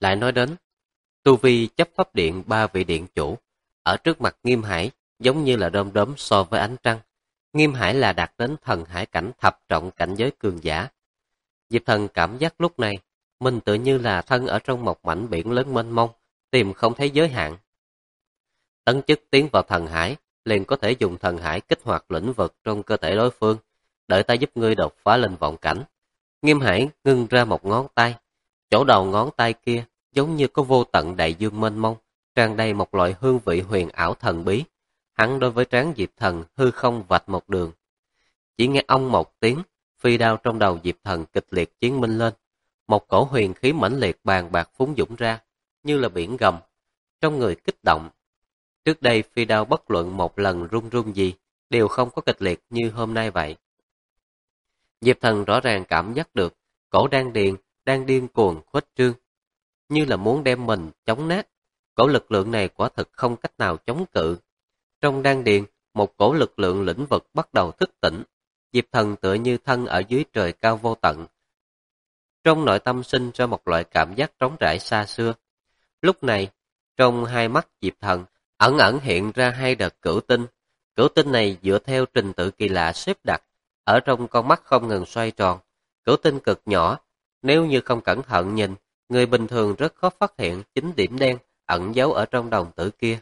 Lại nói đến, tu vi chấp pháp điện ba vị điện chủ, ở trước mặt Nghiêm Hải giống như là đom đóm so với ánh trăng. Nghiêm Hải là đạt đến thần hải cảnh thập trọng cảnh giới cường giả. Diệp Thần cảm giác lúc này, mình tự như là thân ở trong một mảnh biển lớn mênh mông, tìm không thấy giới hạn. Tấn chức tiến vào thần hải, liền có thể dùng thần hải kích hoạt lĩnh vực trong cơ thể đối phương, đợi ta giúp ngươi đột phá lên vọng cảnh. Nghiêm Hải ngưng ra một ngón tay, chỗ đầu ngón tay kia giống như có vô tận đại dương mênh mông, tràn đầy một loại hương vị huyền ảo thần bí. Hắn đối với trán Diệp Thần hư không vạch một đường. Chỉ nghe ông một tiếng, phi đao trong đầu Diệp Thần kịch liệt chiến minh lên. Một cổ huyền khí mãnh liệt bàn bạc phúng dũng ra, như là biển gầm, trong người kích động. Trước đây phi đao bất luận một lần rung rung gì, đều không có kịch liệt như hôm nay vậy. Diệp Thần rõ ràng cảm giác được, cổ đang điên cuồng khuếch trương, như là muốn đem mình chống nát. Cổ lực lượng này quả thực không cách nào chống cự. Trong đan điền, một cổ lực lượng lĩnh vực bắt đầu thức tỉnh. Diệp Thần tựa như thân ở dưới trời cao vô tận. Trong nội tâm sinh ra một loại cảm giác trống trải xa xưa. Lúc này, trong hai mắt Diệp Thần, ẩn ẩn hiện ra hai đợt cửu tinh. Cửu tinh này dựa theo trình tự kỳ lạ xếp đặt, ở trong con mắt không ngừng xoay tròn. Cửu tinh cực nhỏ, nếu như không cẩn thận nhìn, người bình thường rất khó phát hiện chính điểm đen ẩn giấu ở trong đồng tử kia.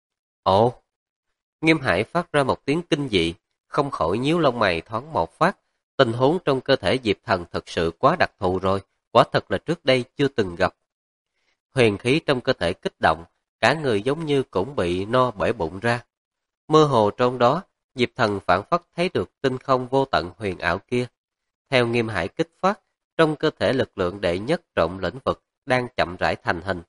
Ồ! Nghiêm Hải phát ra một tiếng kinh dị, không khỏi nhíu lông mày thoáng một phát. Tình huống trong cơ thể Diệp Thần thật sự quá đặc thù rồi, quả thật là trước đây chưa từng gặp. Huyền khí trong cơ thể kích động, cả người giống như cũng bị no bể bụng ra. Mơ hồ trong đó, Diệp Thần phản phất thấy được tinh không vô tận huyền ảo kia. Theo Nghiêm Hải kích phát, trong cơ thể lực lượng đệ nhất trọng lĩnh vực đang chậm rãi thành hình.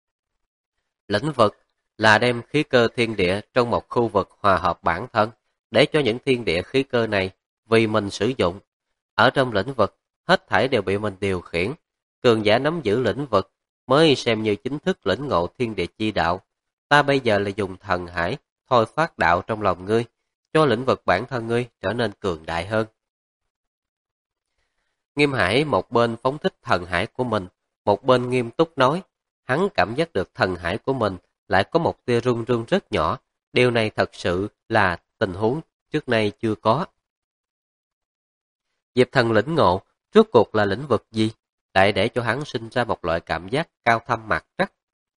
Lĩnh vực là đem khí cơ thiên địa trong một khu vực hòa hợp bản thân, để cho những thiên địa khí cơ này vì mình sử dụng. Ở trong lĩnh vực, hết thảy đều bị mình điều khiển. Cường giả nắm giữ lĩnh vực mới xem như chính thức lĩnh ngộ thiên địa chi đạo. Ta bây giờ là dùng thần hải thôi phát đạo trong lòng ngươi, cho lĩnh vực bản thân ngươi trở nên cường đại hơn. Nghiêm Hải một bên phóng thích thần hải của mình, một bên nghiêm túc nói. Hắn cảm giác được thần hải của mình lại có một tia rung rung rất nhỏ. Điều này thật sự là tình huống trước nay chưa có. Diệp Thần lĩnh ngộ, rốt cuộc là lĩnh vực gì? Lại để cho hắn sinh ra một loại cảm giác cao thâm mạc trắc.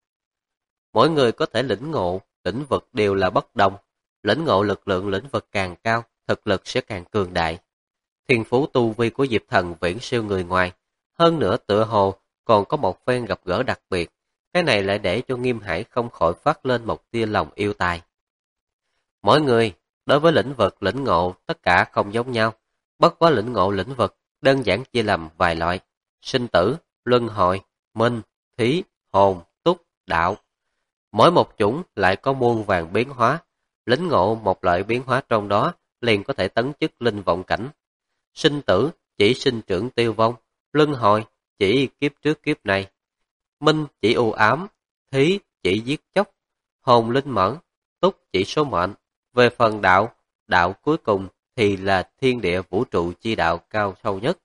Mỗi người có thể lĩnh ngộ, lĩnh vực đều là bất đồng. Lĩnh ngộ lực lượng lĩnh vực càng cao, thực lực sẽ càng cường đại. Thiên phú tu vi của Diệp Thần viễn siêu người ngoài. Hơn nữa tựa hồ còn có một phen gặp gỡ đặc biệt. Cái này lại để cho Nghiêm Hải không khỏi phát lên một tia lòng yêu tài. Mỗi người, đối với lĩnh vực lĩnh ngộ tất cả không giống nhau. Bất quá lĩnh ngộ lĩnh vực đơn giản chia làm vài loại. Sinh tử, luân hồi, minh, thí, hồn, túc, đạo. Mỗi một chủng lại có muôn vàng biến hóa. Lĩnh ngộ một loại biến hóa trong đó liền có thể tấn chức linh vọng cảnh. Sinh tử chỉ sinh trưởng tiêu vong. Luân hồi chỉ kiếp trước kiếp này. Minh chỉ u ám, thí chỉ giết chóc, hồn linh mẫn, túc chỉ số mệnh. Về phần đạo, đạo cuối cùng thì là thiên địa vũ trụ chi đạo cao sâu nhất.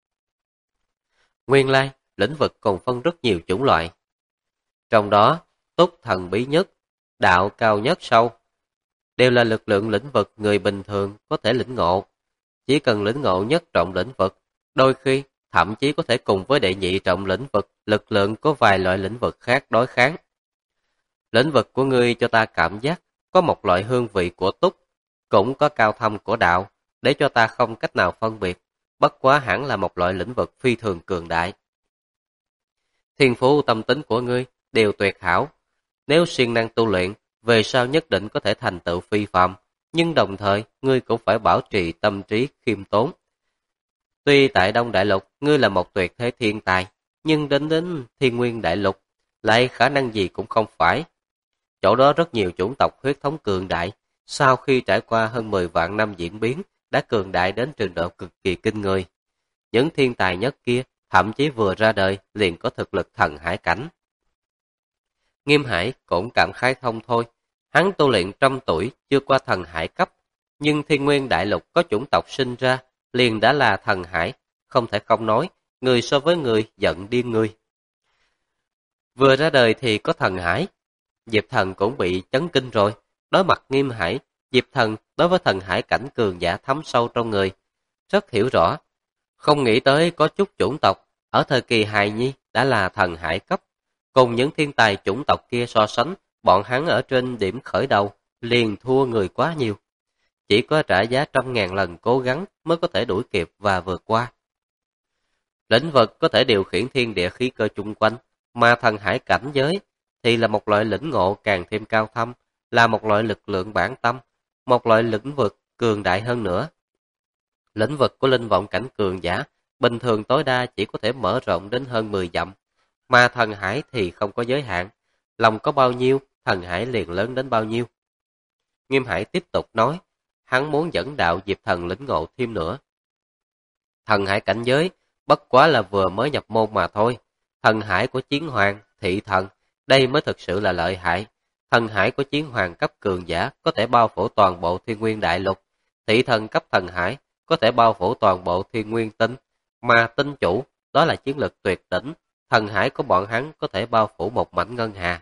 Nguyên lai, lĩnh vực còn phân rất nhiều chủng loại. Trong đó, túc thần bí nhất, đạo cao nhất sâu, đều là lực lượng lĩnh vực người bình thường có thể lĩnh ngộ. Chỉ cần lĩnh ngộ nhất trọng lĩnh vực, đôi khi thậm chí có thể cùng với đệ nhị trọng lĩnh vực, lực lượng có vài loại lĩnh vực khác đối kháng. Lĩnh vực của ngươi cho ta cảm giác có một loại hương vị của túc, cũng có cao thâm của đạo, để cho ta không cách nào phân biệt, bất quá hẳn là một loại lĩnh vực phi thường cường đại. Thiên phú tâm tính của ngươi đều tuyệt hảo, nếu siêng năng tu luyện, về sau nhất định có thể thành tựu phi phàm, nhưng đồng thời ngươi cũng phải bảo trì tâm trí khiêm tốn. Tuy tại Đông Đại Lục ngươi là một tuyệt thế thiên tài, nhưng đến Thiên Nguyên Đại Lục lại khả năng gì cũng không phải. Chỗ đó rất nhiều chủng tộc huyết thống cường đại, sau khi trải qua hơn 10 vạn năm diễn biến, đã cường đại đến trình độ cực kỳ kinh người. Những thiên tài nhất kia, thậm chí vừa ra đời liền có thực lực thần hải cảnh. Nghiêm Hải cũng cảm khái thông thôi, hắn tu luyện 100 tuổi chưa qua thần hải cấp, nhưng Thiên Nguyên Đại Lục có chủng tộc sinh ra, liền đã là thần hải, không thể không nói, người so với người giận điên người. Vừa ra đời thì có thần hải. Diệp Thần cũng bị chấn kinh rồi. Đối mặt Nghiêm Hải, Diệp Thần đối với thần hải cảnh cường giả thấm sâu trong người. Rất hiểu rõ. Không nghĩ tới có chút chủng tộc ở thời kỳ hài nhi đã là thần hải cấp. Cùng những thiên tài chủng tộc kia so sánh, bọn hắn ở trên điểm khởi đầu liền thua người quá nhiều. Chỉ có trả giá trăm ngàn lần cố gắng mới có thể đuổi kịp và vượt qua. Lĩnh vực có thể điều khiển thiên địa khí cơ chung quanh, mà thần hải cảnh giới thì là một loại lĩnh ngộ càng thêm cao thâm, là một loại lực lượng bản tâm, một loại lĩnh vực cường đại hơn nữa. Lĩnh vực của linh vọng cảnh cường giả, bình thường tối đa chỉ có thể mở rộng đến hơn 10 dặm, mà thần hải thì không có giới hạn, lòng có bao nhiêu, thần hải liền lớn đến bao nhiêu. Nghiêm Hải tiếp tục nói, hắn muốn dẫn đạo Diệp Thần lĩnh ngộ thêm nữa. Thần hải cảnh giới, bất quá là vừa mới nhập môn mà thôi. Thần hải của chiến hoàng, thị thần, đây mới thực sự là lợi hại. Thần hải của chiến hoàng cấp cường giả có thể bao phủ toàn bộ thiên nguyên đại lục. Thị thần cấp thần hải có thể bao phủ toàn bộ thiên nguyên tinh. Mà tinh chủ, đó là chiến lược tuyệt đỉnh. Thần hải của bọn hắn có thể bao phủ một mảnh ngân hà.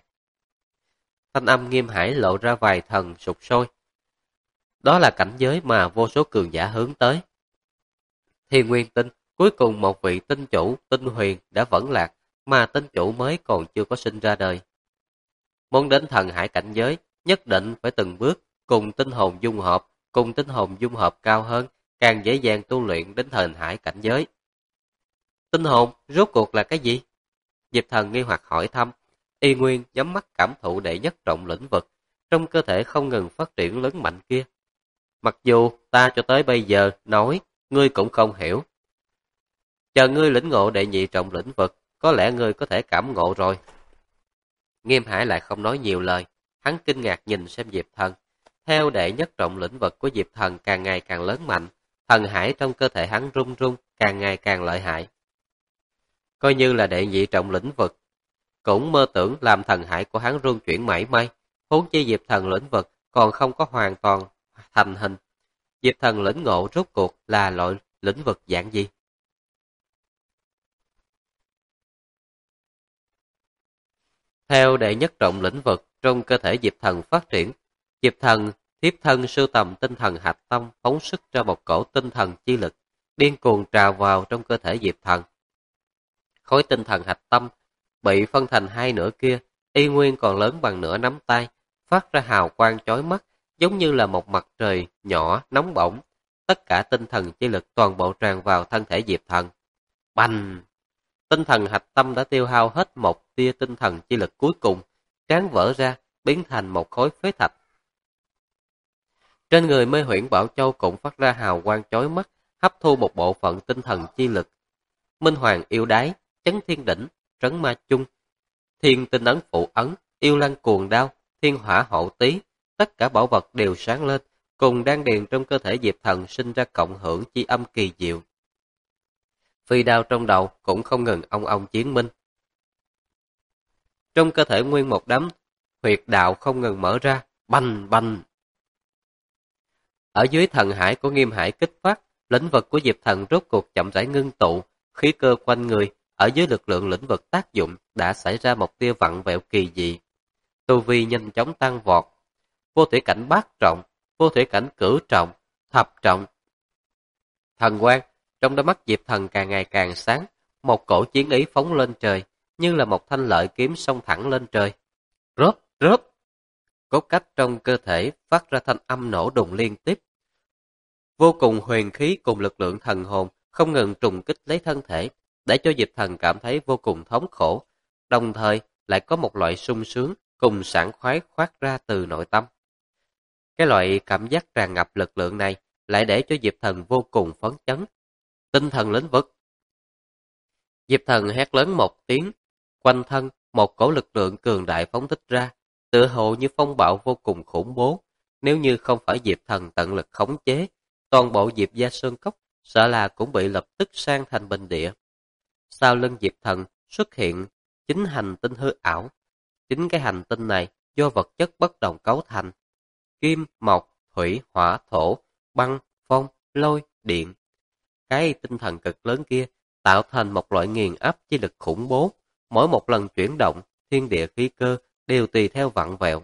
Thanh âm Nghiêm Hải lộ ra vài thần sụp sôi. Đó là cảnh giới mà vô số cường giả hướng tới. Thiên nguyên tinh, cuối cùng một vị tinh chủ, tinh huyền đã vẫn lạc, mà tinh chủ mới còn chưa có sinh ra đời. Muốn đến thần hải cảnh giới, nhất định phải từng bước cùng tinh hồn dung hợp, cùng tinh hồn dung hợp cao hơn, càng dễ dàng tu luyện đến thần hải cảnh giới. Tinh hồn, rốt cuộc là cái gì? Diệp Thần nghi hoặc hỏi thăm. Y Nguyên nhắm mắt cảm thụ đệ nhất trọng lĩnh vực, trong cơ thể không ngừng phát triển lớn mạnh kia. Mặc dù ta cho tới bây giờ nói, ngươi cũng không hiểu. Chờ ngươi lĩnh ngộ đệ nhị trọng lĩnh vực, có lẽ ngươi có thể cảm ngộ rồi. Nghiêm Hải lại không nói nhiều lời, hắn kinh ngạc nhìn xem Diệp Thần. Theo đệ nhất trọng lĩnh vực của Diệp Thần càng ngày càng lớn mạnh, thần hải trong cơ thể hắn rung rung, càng ngày càng lợi hại. Coi như là đệ nhị trọng lĩnh vực, cũng mơ tưởng làm thần hải của hắn rung chuyển mảy may, huống chi Diệp Thần lĩnh vực còn không có hoàn toàn thành hình. Diệp Thần lĩnh ngộ rốt cuộc là loại lĩnh vực dạng gì? Theo đệ nhất trọng lĩnh vực trong cơ thể Diệp Thần phát triển, Diệp Thần thiếp thân sưu tầm tinh thần hạch tâm phóng xuất ra một cổ tinh thần chi lực, điên cuồng trào vào trong cơ thể Diệp Thần. Khối tinh thần hạch tâm bị phân thành hai nửa kia, y nguyên còn lớn bằng nửa nắm tay, phát ra hào quang chói mắt, giống như là một mặt trời nhỏ nóng bỏng. Tất cả tinh thần chi lực toàn bộ tràn vào thân thể Diệp Thần. Bành! Tinh thần hạch tâm đã tiêu hao hết một tia tinh thần chi lực cuối cùng, tráng vỡ ra, biến thành một khối phế thạch. Trên người Mê Huyễn Bảo Châu cũng phát ra hào quang chói mắt, hấp thu một bộ phận tinh thần chi lực. Minh Hoàng yêu đái, chấn thiên đỉnh, trấn ma chung, thiên tinh ấn phụ ấn, yêu lăng cuồng đao, thiên hỏa hậu tý, tất cả bảo vật đều sáng lên, cùng đan điền trong cơ thể Diệp Thần sinh ra cộng hưởng chi âm kỳ diệu. Phi đao trong đầu cũng không ngừng ong ong chiến minh. Trong cơ thể nguyên một đám huyệt đạo không ngừng mở ra, bành bành. Ở dưới thần hải của Nghiêm Hải kích phát, lĩnh vực của Diệp Thần rốt cuộc chậm rãi ngưng tụ, khí cơ quanh người, ở dưới lực lượng lĩnh vực tác dụng đã xảy ra một tia vặn vẹo kỳ dị. Tu vi nhanh chóng tăng vọt, vô thủy cảnh bát trọng, vô thủy cảnh cửu trọng, thập trọng. Thần quang trong đôi mắt Diệp Thần càng ngày càng sáng, một cổ chiến ý phóng lên trời, như là một thanh lợi kiếm xông thẳng lên trời. Rớp, rớp. Cốt cách trong cơ thể phát ra thanh âm nổ đùng liên tiếp. Vô cùng huyền khí cùng lực lượng thần hồn không ngừng trùng kích lấy thân thể, để cho Diệp Thần cảm thấy vô cùng thống khổ, đồng thời lại có một loại sung sướng cùng sảng khoái khoát ra từ nội tâm. Cái loại cảm giác tràn ngập lực lượng này lại để cho Diệp Thần vô cùng phấn chấn. Tinh thần lĩnh vực. Diệp Thần hét lớn một tiếng, quanh thân một cổ lực lượng cường đại phóng thích ra, tựa hồ như phong bạo vô cùng khủng bố. Nếu như không phải Diệp Thần tận lực khống chế, toàn bộ Diệp Gia Sơn Cốc sợ là cũng bị lập tức sang thành bình địa. Sau lưng Diệp Thần xuất hiện chính hành tinh hư ảo. Chính cái hành tinh này do vật chất bất đồng cấu thành. Kim, mộc, thủy, hỏa, thổ, băng, phong, lôi, điện. Cái tinh thần cực lớn kia tạo thành một loại nghiền áp chi lực khủng bố. Mỗi một lần chuyển động thiên địa khí cơ đều tùy theo vặn vẹo.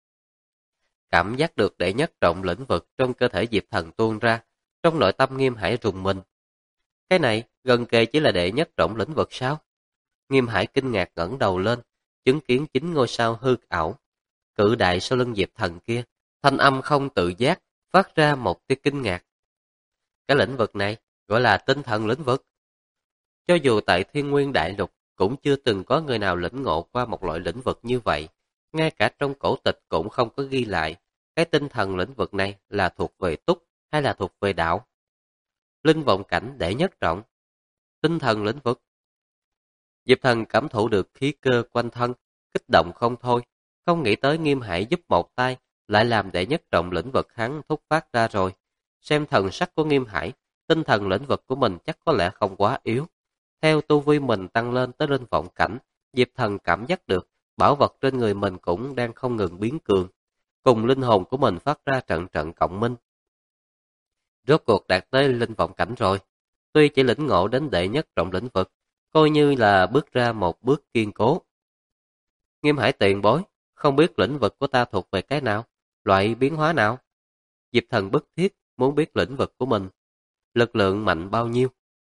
Cảm giác được đệ nhất trọng lĩnh vực trong cơ thể Diệp Thần tuôn ra, trong nội tâm Nghiêm Hải rùng mình. Cái này gần kề chỉ là đệ nhất trọng lĩnh vực sao? Nghiêm Hải kinh ngạc ngẩng đầu lên, chứng kiến chính ngôi sao hư ảo, cự đại sau lưng Diệp Thần kia, thanh âm không tự giác phát ra một tia kinh ngạc. Cái lĩnh vực này gọi là tinh thần lĩnh vực. Cho dù tại Thiên Nguyên Đại Lục cũng chưa từng có người nào lĩnh ngộ qua một loại lĩnh vực như vậy, ngay cả trong cổ tịch cũng không có ghi lại cái tinh thần lĩnh vực này là thuộc về túc hay là thuộc về đạo. Linh vọng cảnh đệ nhất trọng, tinh thần lĩnh vực. Diệp Thần cảm thụ được khí cơ quanh thân, kích động không thôi, không nghĩ tới Nghiêm Hải giúp một tay, lại làm đệ nhất trọng lĩnh vực hắn thúc phát ra rồi. Xem thần sắc của Nghiêm Hải, tinh thần lĩnh vực của mình chắc có lẽ không quá yếu. Theo tu vi mình tăng lên tới linh vọng cảnh, Diệp Thần cảm giác được bảo vật trên người mình cũng đang không ngừng biến cường, cùng linh hồn của mình phát ra trận trận cộng minh. Rốt cuộc đạt tới linh vọng cảnh rồi, tuy chỉ lĩnh ngộ đến đệ nhất trọng lĩnh vực, coi như là bước ra một bước kiên cố. Nghiêm Hải tiền bối, không biết lĩnh vực của ta thuộc về cái nào, loại biến hóa nào? Diệp Thần bức thiết muốn biết lĩnh vực của mình, lực lượng mạnh bao nhiêu.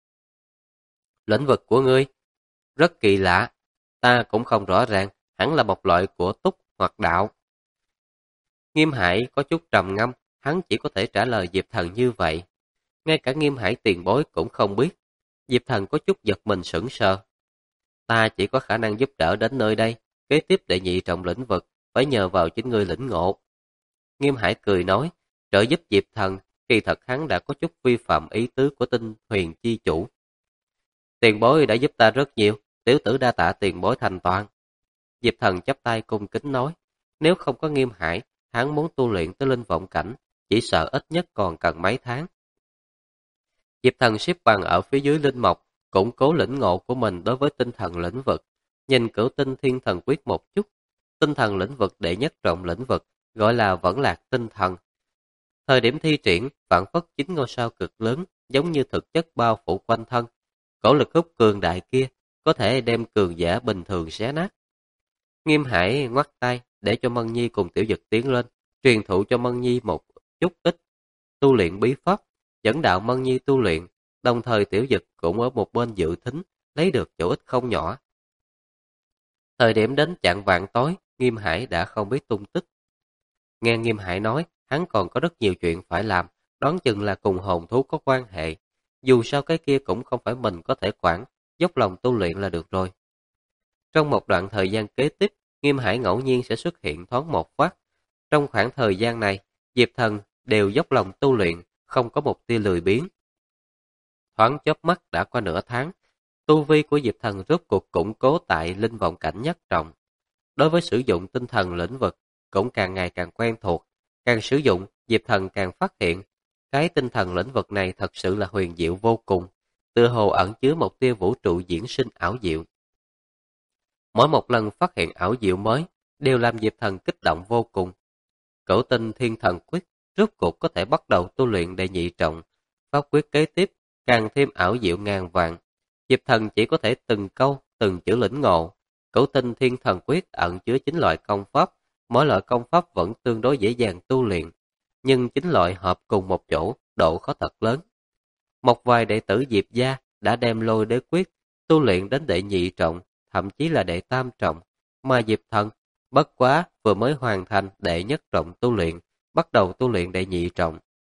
Lĩnh vực của ngươi rất kỳ lạ, ta cũng không rõ ràng, hẳn là một loại của túc hoặc đạo. Nghiêm Hải có chút trầm ngâm, hắn chỉ có thể trả lời Diệp Thần như vậy. Ngay cả Nghiêm Hải tiền bối cũng không biết. Diệp Thần có chút giật mình sững sờ. Ta chỉ có khả năng giúp đỡ đến nơi đây, kế tiếp đệ nhị trọng lĩnh vực, phải nhờ vào chính ngươi lĩnh ngộ. Nghiêm Hải cười nói, trợ giúp Diệp Thần, kỳ thật hắn đã có chút vi phạm ý tứ của Tinh Huyền chi chủ. Tiền bối đã giúp ta rất nhiều, tiểu tử đa tạ tiền bối thành toàn. Diệp Thần chắp tay cung kính nói, nếu không có Nghiêm Hải, hắn muốn tu luyện tới linh vọng cảnh, chỉ sợ ít nhất còn cần mấy tháng. Diệp Thần xếp bằng ở phía dưới linh mộc, củng cố lĩnh ngộ của mình đối với tinh thần lĩnh vực. Nhìn Cửu Tinh Thiên Thần Quyết một chút, tinh thần lĩnh vực đệ nhất trọng lĩnh vực, gọi là Vẫn Lạc Tinh Thần. Thời điểm thi triển, phản phất chính ngôi sao cực lớn, giống như thực chất bao phủ quanh thân. Cổ lực hút cường đại kia, có thể đem cường giả bình thường xé nát. Nghiêm Hải ngoắt tay, để cho Mân Nhi cùng Tiểu Dực tiến lên, truyền thụ cho Mân Nhi một chút ít tu luyện bí pháp, dẫn đạo Mân Nhi tu luyện, đồng thời Tiểu Dực cũng ở một bên dự thính, lấy được chỗ ích không nhỏ. Thời điểm đến chạng vạng tối, Nghiêm Hải đã không biết tung tích. Nghe Nghiêm Hải nói, hắn còn có rất nhiều chuyện phải làm, đoán chừng là cùng hồn thú có quan hệ. Dù sao cái kia cũng không phải mình có thể quản, dốc lòng tu luyện là được rồi. Trong một đoạn thời gian kế tiếp, Nghiêm Hải ngẫu nhiên sẽ xuất hiện thoáng một phát. Trong khoảng thời gian này, Diệp Thần đều dốc lòng tu luyện, không có một tia lười biếng. Thoáng chớp mắt đã qua nửa tháng, tu vi của Diệp Thần rốt cuộc củng cố tại linh vọng cảnh nhất trọng. Đối với sử dụng tinh thần lĩnh vực, cũng càng ngày càng quen thuộc. Càng sử dụng, Diệp Thần càng phát hiện, cái tinh thần lĩnh vực này thật sự là huyền diệu vô cùng, tựa hồ ẩn chứa một tia vũ trụ diễn sinh ảo diệu. Mỗi một lần phát hiện ảo diệu mới, đều làm Diệp Thần kích động vô cùng. Cửu Tinh Thiên Thần Quyết rốt cuộc có thể bắt đầu tu luyện đệ nhị trọng, pháp quyết kế tiếp càng thêm ảo diệu ngàn vạn. Diệp Thần chỉ có thể từng câu, từng chữ lĩnh ngộ. Cửu Tinh Thiên Thần Quyết ẩn chứa 9 loại công pháp, mỗi loại công pháp vẫn tương đối dễ dàng tu luyện, nhưng 9 loại hợp cùng một chỗ, độ khó thật lớn. Một vài đệ tử Diệp gia đã đem Lôi Đế Quyết tu luyện đến đệ nhị trọng, thậm chí là đệ tam trọng, mà Diệp Thần bất quá vừa mới hoàn thành đệ nhất trọng tu luyện, bắt đầu tu luyện đệ nhị trọng.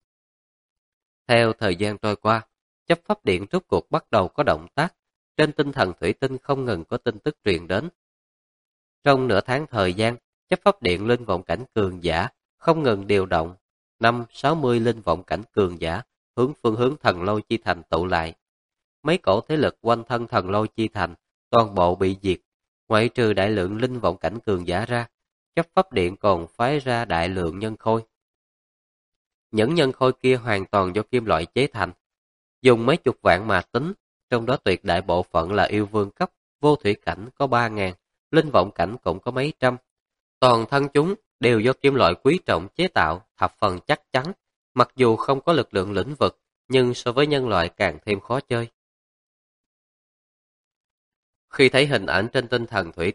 Theo thời gian trôi qua, chấp pháp điện rốt cuộc bắt đầu có động tác, trên tinh thần thủy tinh không ngừng có tin tức truyền đến. Trong nửa tháng thời gian, chấp pháp điện linh vọng cảnh cường giả không ngừng điều động 5-60 linh vọng cảnh cường giả hướng phương hướng Thần Lôi Chi Thành tụ lại. Mấy cổ thế lực quanh thân Thần Lôi Chi Thành toàn bộ bị diệt, ngoại trừ đại lượng linh vọng cảnh cường giả ra, chấp pháp điện còn phái ra đại lượng nhân khôi. Những nhân khôi kia hoàn toàn do kim loại chế thành, dùng mấy chục vạn mà tính, trong đó tuyệt đại bộ phận là yêu vương cấp, vô thủy cảnh có 3.000, linh vọng cảnh cũng có mấy trăm. Toàn thân chúng đều do kim loại quý trọng chế tạo, thập phần chắc chắn, mặc dù không có lực lượng lĩnh vực, nhưng so với nhân loại càng thêm khó chơi. Khi thấy hình ảnh trên tinh thần thủy tinh,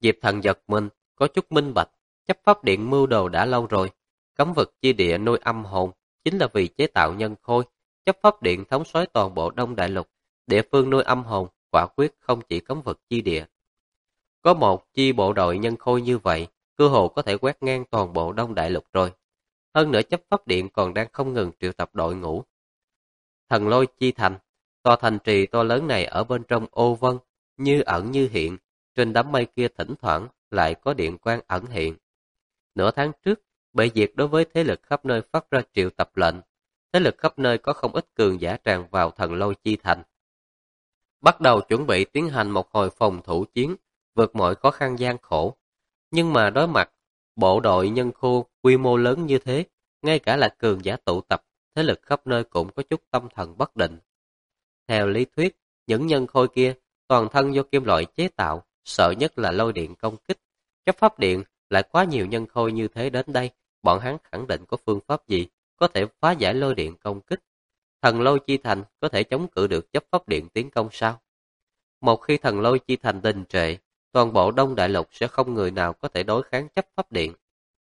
Diệp Thần giật mình, có chút minh bạch, chấp pháp điện mưu đồ đã lâu rồi. Cấm vực chi địa nuôi âm hồn chính là vì chế tạo nhân khôi. Chấp pháp điện thống soái toàn bộ Đông Đại Lục, địa phương nuôi âm hồn quả quyết không chỉ cấm vực chi địa. Có một chi bộ đội nhân khôi như vậy, cơ hồ có thể quét ngang toàn bộ Đông Đại Lục rồi. Hơn nữa chấp pháp điện còn đang không ngừng triệu tập đội ngũ. Thần Lôi Chi Thành, tòa thành trì to lớn này ở bên trong ô vân, như ẩn như hiện, trên đám mây kia thỉnh thoảng lại có điện quang ẩn hiện. Nửa tháng trước, bệ diệt đối với thế lực khắp nơi phát ra triệu tập lệnh. Thế lực khắp nơi có không ít cường giả tràn vào Thần Lôi Chi Thành. Bắt đầu chuẩn bị tiến hành một hồi phòng thủ chiến, vượt mọi khó khăn gian khổ. Nhưng mà đối mặt, bộ đội nhân khô quy mô lớn như thế, ngay cả là cường giả tụ tập, thế lực khắp nơi cũng có chút tâm thần bất định. Theo lý thuyết, những nhân khôi kia, toàn thân do kim loại chế tạo, sợ nhất là lôi điện công kích. Chấp pháp điện lại quá nhiều nhân khôi như thế đến đây, bọn hắn khẳng định có phương pháp gì có thể phá giải lôi điện công kích. Thần Lôi Chi Thành có thể chống cự được chấp pháp điện tiến công sao? Một khi Thần Lôi Chi Thành đình trệ, toàn bộ Đông Đại Lục sẽ không người nào có thể đối kháng chấp pháp điện.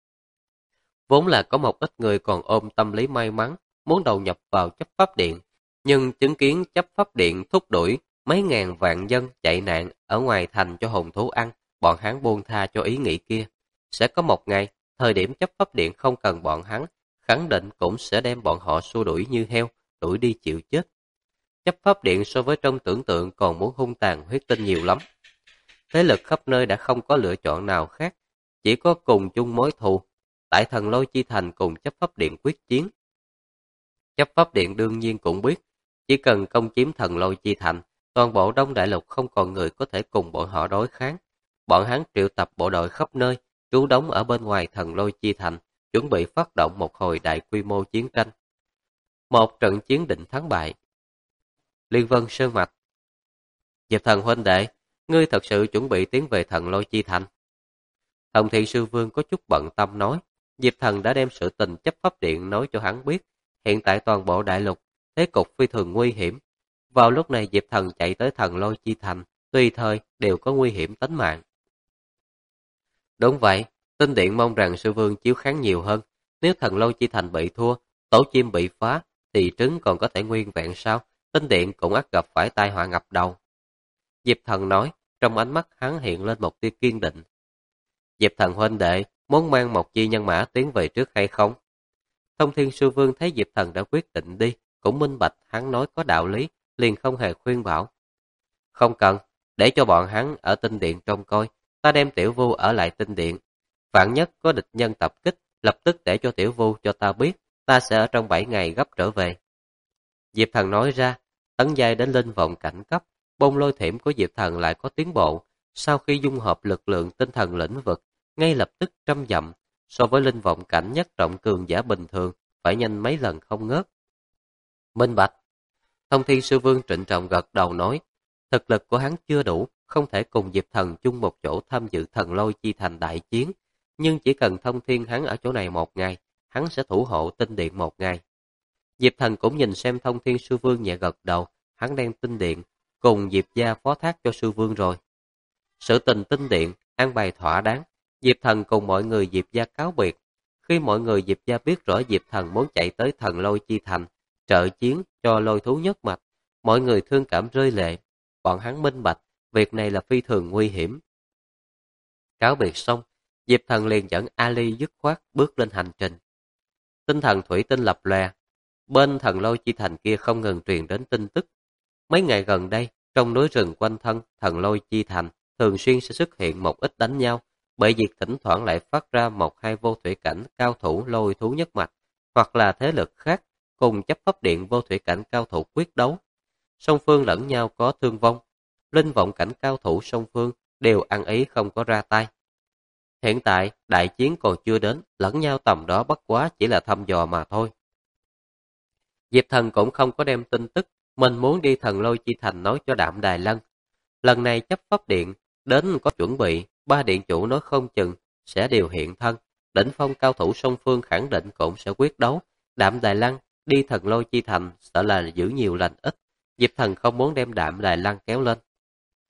Vốn là có một ít người còn ôm tâm lý may mắn, muốn đầu nhập vào chấp pháp điện, nhưng chứng kiến chấp pháp điện thúc đuổi mấy ngàn vạn dân chạy nạn ở ngoài thành cho hồn thú ăn, bọn hắn buông tha cho ý nghĩ kia. Sẽ có một ngày, thời điểm chấp pháp điện không cần bọn hắn, khẳng định cũng sẽ đem bọn họ xua đuổi như heo, đuổi đi chịu chết. Chấp pháp điện so với trong tưởng tượng còn muốn hung tàn huyết tinh nhiều lắm. Thế lực khắp nơi đã không có lựa chọn nào khác, chỉ có cùng chung mối thù. Tại Thần Lôi Chi Thành cùng chấp pháp điện quyết chiến. Chấp pháp điện đương nhiên cũng biết, chỉ cần công chiếm Thần Lôi Chi Thành, toàn bộ Đông Đại Lục không còn người có thể cùng bọn họ đối kháng. Bọn hắn triệu tập bộ đội khắp nơi, trú đóng ở bên ngoài Thần Lôi Chi Thành, chuẩn bị phát động một hồi đại quy mô chiến tranh. Một trận chiến định thắng bại. Liên Vân Sơn Mạch. Diệp Thần huynh đệ, ngươi thật sự chuẩn bị tiến về Thần Lôi Chi Thành? Thông Thiên Sư Vương có chút bận tâm nói, Diệp Thần đã đem sự tình chấp pháp điện nói cho hắn biết, hiện tại toàn bộ đại lục, thế cục phi thường nguy hiểm. Vào lúc này Diệp Thần chạy tới Thần Lôi Chi Thành, tùy thời đều có nguy hiểm tính mạng. Đúng vậy, Tinh Điện mong rằng Sư Vương chiếu kháng nhiều hơn, nếu Thần Lôi Chi Thành bị thua, tổ chim bị phá, thì trứng còn có thể nguyên vẹn sao, Tinh Điện cũng ắt gặp phải tai họa ngập đầu. Diệp Thần nói, trong ánh mắt hắn hiện lên một tia kiên định. Diệp Thần huynh đệ, muốn mang một chi nhân mã tiến về trước hay không? Thông Thiên Sư Vương thấy Diệp Thần đã quyết định đi, cũng minh bạch hắn nói có đạo lý, liền không hề khuyên bảo. Không cần, để cho bọn hắn ở Tinh Điện trông coi, ta đem Tiểu Vu ở lại Tinh Điện. Vạn nhất có địch nhân tập kích, lập tức để cho Tiểu Vu cho ta biết, ta sẽ ở trong 7 ngày gấp trở về. Diệp Thần nói ra, tấn giai đến linh vọng cảnh cấp, bông lôi thiểm của Diệp Thần lại có tiến bộ, sau khi dung hợp lực lượng tinh thần lĩnh vực, ngay lập tức trăm dặm, so với linh vọng cảnh nhất trọng cường giả bình thường, phải nhanh mấy lần không ngớt. Minh bạch. Thông Thiên Sư Vương trịnh trọng gật đầu nói, thực lực của hắn chưa đủ, không thể cùng Diệp Thần chung một chỗ tham dự Thần Lôi Chi Thành đại chiến, nhưng chỉ cần Thông Thiên hắn ở chỗ này một ngày, hắn sẽ thủ hộ Tinh Điện một ngày. Diệp Thần cũng nhìn xem Thông Thiên Sư Vương nhẹ gật đầu, hắn đang Tinh Điện, cùng Diệp gia phó thác cho Sư Vương rồi. Sự tình Tinh Điện, an bài thỏa đáng, Diệp Thần cùng mọi người Diệp gia cáo biệt. Khi mọi người Diệp gia biết rõ Diệp Thần muốn chạy tới Thần Lôi Chi Thành, trợ chiến cho lôi thú nhất mạch, mọi người thương cảm rơi lệ. Bọn hắn minh bạch, việc này là phi thường nguy hiểm. Cáo biệt xong, Diệp Thần liền dẫn Ali dứt khoát bước lên hành trình. Tinh thần thủy tinh lập lòe, bên Thần Lôi Chi Thành kia không ngừng truyền đến tin tức. Mấy ngày gần đây, trong núi rừng quanh thân Thần Lôi Chi Thành thường xuyên sẽ xuất hiện một ít đánh nhau, bởi việc thỉnh thoảng lại phát ra một hai vô thủy cảnh cao thủ lôi thú nhất mạch, hoặc là thế lực khác cùng chấp pháp điện vô thủy cảnh cao thủ quyết đấu. Song phương lẫn nhau có thương vong, linh vọng cảnh cao thủ song phương đều ăn ý không có ra tay. Hiện tại, đại chiến còn chưa đến, lẫn nhau tầm đó bất quá chỉ là thăm dò mà thôi. Diệp Thần cũng không có đem tin tức, mình muốn đi Thần Lôi Chi Thành nói cho Đạm Đài Lân. Lần này chấp pháp điện, đến có chuẩn bị, ba điện chủ nói không chừng, sẽ điều hiện thân. Đỉnh phong cao thủ song phương khẳng định cũng sẽ quyết đấu. Đạm Đài Lân đi Thần Lôi Chi Thành sợ là giữ nhiều lành ít. Diệp Thần không muốn đem Đạm Đài Lân kéo lên.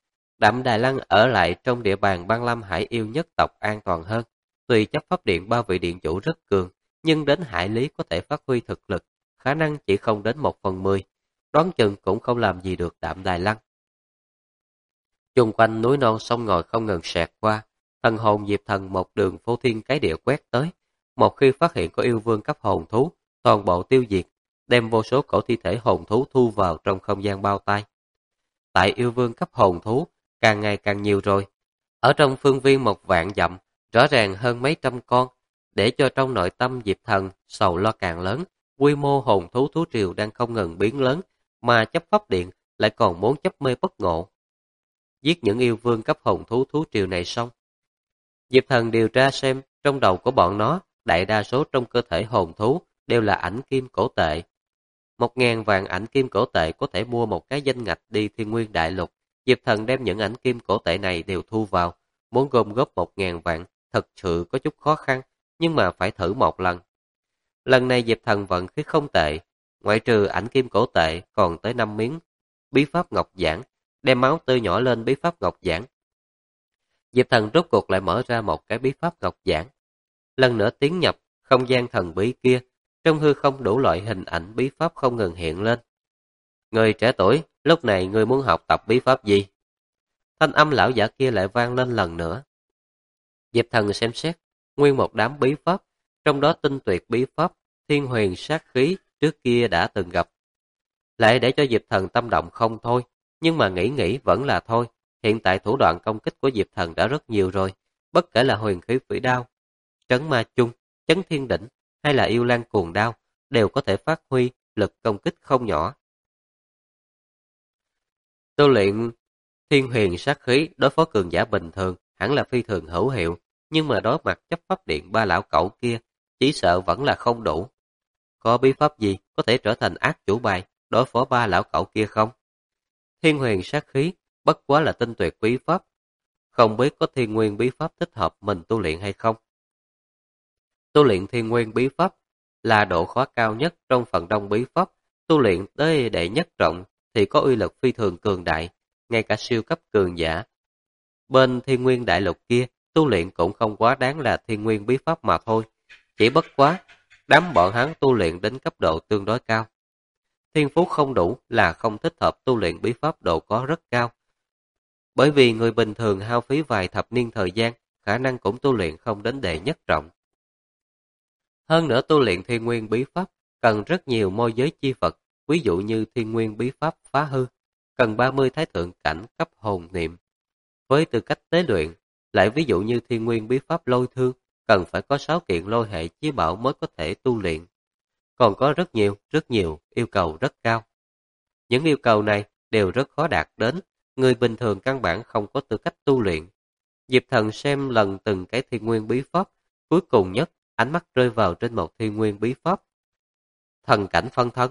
Đạm Đài Lăng ở lại trong địa bàn Băng Lam Hải yêu nhất tộc an toàn hơn. Tuy chấp pháp điện ba vị điện chủ rất cường, nhưng đến Hải Lý có thể phát huy thực lực, khả năng chỉ không đến 1/10, đoán chừng cũng không làm gì được Đạm Đài Lăng. Chung quanh núi non sông ngòi không ngừng xẹt qua, thần hồn Diệp Thần một đường phô thiên cái địa quét tới. Một khi phát hiện có yêu vương cấp hồn thú, toàn bộ tiêu diệt, đem vô số cổ thi thể hồn thú thu vào trong không gian bao tay. Tại yêu vương cấp hồn thú, càng ngày càng nhiều rồi. Ở trong phương viên 1.000 dặm, rõ ràng hơn mấy trăm con, để cho trong nội tâm Diệp Thần sầu lo càng lớn, quy mô hồn thú thú triều đang không ngừng biến lớn, mà chấp pháp điện lại còn muốn chấp mê bất ngộ. Giết những yêu vương cấp hồn thú thú triều này xong. Diệp Thần điều tra xem trong đầu của bọn nó, đại đa số trong cơ thể hồn thú đều là ảnh kim cổ tệ. 1.000 vạn ảnh kim cổ tệ có thể mua một cái danh ngạch đi Thiên Nguyên Đại Lục. Diệp Thần đem những ảnh kim cổ tệ này đều thu vào, muốn gom góp 1.000 vạn, thật sự có chút khó khăn, nhưng mà phải thử một lần. Lần này Diệp Thần vận khí không tệ, ngoại trừ ảnh kim cổ tệ còn tới 5 miếng bí pháp ngọc giản, đem máu tươi nhỏ lên bí pháp ngọc giản. Diệp Thần rốt cuộc lại mở ra một cái bí pháp ngọc giản. Lần nữa tiến nhập không gian thần bí kia, trong hư không đủ loại hình ảnh bí pháp không ngừng hiện lên. Người trẻ tuổi, lúc này người muốn học tập bí pháp gì? Thanh âm lão giả kia lại vang lên lần nữa. Diệp Thần xem xét, nguyên một đám bí pháp, trong đó tinh tuyệt bí pháp, thiên huyền sát khí trước kia đã từng gặp. Lại để cho Diệp Thần tâm động không thôi, nhưng mà nghĩ vẫn là thôi. Hiện tại thủ đoạn công kích của Diệp Thần đã rất nhiều rồi, bất kể là huyền khí phỉ đao, trấn ma chung, chấn thiên đỉnh hay là yêu lan cuồng đao, đều có thể phát huy lực công kích không nhỏ. Tu luyện thiên huyền sát khí đối phó cường giả bình thường hẳn là phi thường hữu hiệu, nhưng mà đối mặt chấp pháp điện ba lão cẩu kia, chỉ sợ vẫn là không đủ. Có bí pháp gì có thể trở thành ác chủ bài đối phó ba lão cẩu kia không? Thiên huyền sát khí bất quá là tinh tuyệt bí pháp, không biết có thiên nguyên bí pháp thích hợp mình tu luyện hay không. Tu luyện thiên nguyên bí pháp là độ khó cao nhất trong phần đông bí pháp, tu luyện tới đệ nhất trọng thì có uy lực phi thường cường đại, ngay cả siêu cấp cường giả. Bên thiên nguyên đại lục kia, tu luyện cũng không quá đáng là thiên nguyên bí pháp mà thôi, chỉ bất quá, đám bọn hắn tu luyện đến cấp độ tương đối cao. Thiên phú không đủ là không thích hợp tu luyện bí pháp độ có rất cao. Bởi vì người bình thường hao phí vài thập niên thời gian, khả năng cũng tu luyện không đến đệ nhất trọng. Hơn nữa tu luyện thiên nguyên bí pháp cần rất nhiều môi giới chi vật, ví dụ như thiên nguyên bí pháp phá hư, cần 30 thái thượng cảnh cấp hồn niệm. Với tư cách tế luyện, lại ví dụ như thiên nguyên bí pháp lôi thương, cần phải có 6 kiện lôi hệ chí bảo mới có thể tu luyện. Còn có rất nhiều yêu cầu rất cao. Những yêu cầu này đều rất khó đạt đến, người bình thường căn bản không có tư cách tu luyện. Diệp Thần xem lần từng cái thiên nguyên bí pháp, cuối cùng nhất, ánh mắt rơi vào trên một thiên nguyên bí pháp. Thần cảnh phân thân.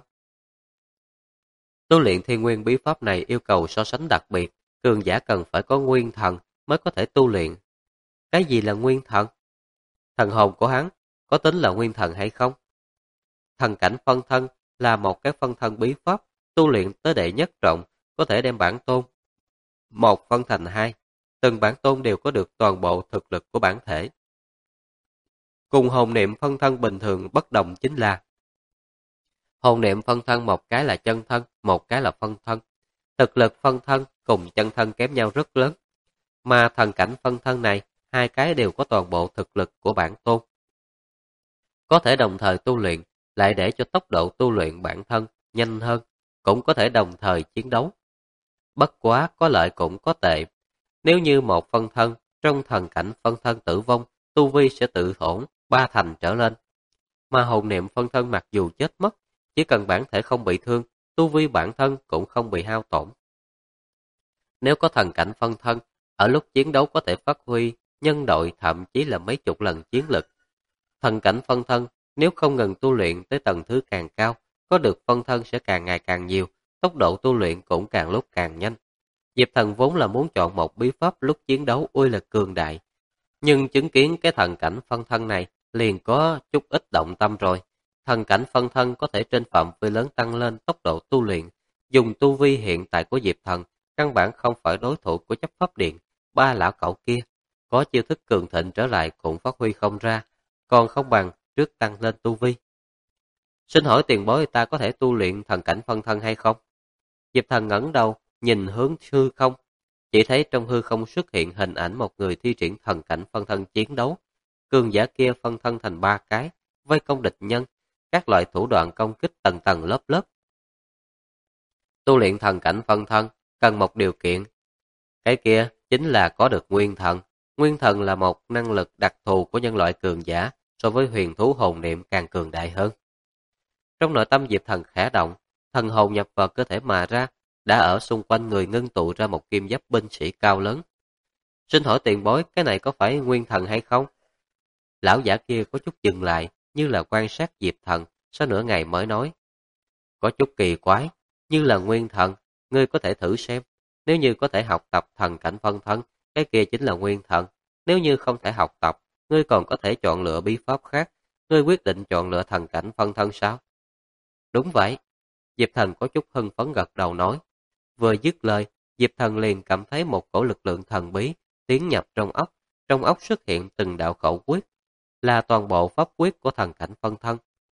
Tu luyện thiên nguyên bí pháp này yêu cầu so sánh đặc biệt, cường giả cần phải có nguyên thần mới có thể tu luyện. Cái gì là nguyên thần? Thần hồn của hắn có tính là nguyên thần hay không? Thần cảnh phân thân là một cái phân thân bí pháp, tu luyện tới đệ nhất trọng, có thể đem bản tôn một phân thành hai, từng bản tôn đều có được toàn bộ thực lực của bản thể. Cùng hồn niệm phân thân bình thường bất đồng chính là hồn niệm phân thân một cái là chân thân, một cái là phân thân. Thực lực phân thân cùng chân thân kém nhau rất lớn, mà thần cảnh phân thân này, hai cái đều có toàn bộ thực lực của bản tôn. Có thể đồng thời tu luyện, lại để cho tốc độ tu luyện bản thân nhanh hơn, cũng có thể đồng thời chiến đấu. Bất quá có lợi cũng có tệ. Nếu như một phân thân trong thần cảnh phân thân tử vong, tu vi sẽ tự thổn 3 thành trở lên. Mà hồn niệm phân thân mặc dù chết mất, chỉ cần bản thể không bị thương, tu vi bản thân cũng không bị hao tổn. Nếu có thần cảnh phân thân, ở lúc chiến đấu có thể phát huy nhân đội thậm chí là mấy chục lần chiến lực. Thần cảnh phân thân nếu không ngừng tu luyện tới tầng thứ càng cao, có được phân thân sẽ càng ngày càng nhiều, tốc độ tu luyện cũng càng lúc càng nhanh. Diệp Thần vốn là muốn chọn một bí pháp lúc chiến đấu uy lực cường đại, nhưng chứng kiến cái thần cảnh phân thân này liền có chút ít động tâm rồi. Thần cảnh phân thân có thể trên phạm vi lớn tăng lên tốc độ tu luyện, dùng tu vi hiện tại của Diệp Thần căn bản không phải đối thủ của chấp pháp điện, ba lão cẩu kia. Có chiêu thức cường thịnh trở lại cũng phát huy không ra, còn không bằng trước tăng lên tu vi. Xin hỏi tiền bối ta có thể tu luyện thần cảnh phân thân hay không? Diệp Thần ngẩng đầu, nhìn hướng hư không, chỉ thấy trong hư không xuất hiện hình ảnh một người thi triển thần cảnh phân thân chiến đấu. Cường giả kia phân thân thành 3 cái, vây công địch nhân, các loại thủ đoạn công kích tầng tầng lớp lớp. Tu luyện thần cảnh phân thân cần một điều kiện. Cái kia chính là có được nguyên thần. Nguyên thần là một năng lực đặc thù của nhân loại cường giả, so với huyền thú hồn niệm càng cường đại hơn. Trong nội tâm Diệp Thần khẽ động, thần hồn nhập vào cơ thể mà ra, đã ở xung quanh người ngưng tụ ra một kim giáp binh sĩ cao lớn. Xin hỏi tiền bối, cái này có phải nguyên thần hay không? Lão giả kia có chút dừng lại, như là quan sát Diệp Thần, sau nửa ngày mới nói. Có chút kỳ quái, như là nguyên thần, ngươi có thể thử xem. Nếu như có thể học tập thần cảnh phân thân, cái kia chính là nguyên thần. Nếu như không thể học tập, ngươi còn có thể chọn lựa bí pháp khác. Ngươi quyết định chọn lựa thần cảnh phân thân sao? Đúng vậy. Diệp Thần có chút hưng phấn gật đầu nói. Vừa dứt lời, Diệp Thần liền cảm thấy một cổ lực lượng thần bí tiến nhập trong óc xuất hiện từng đạo khẩu quyết, là toàn bộ pháp quyết của thần cảnh phân thân.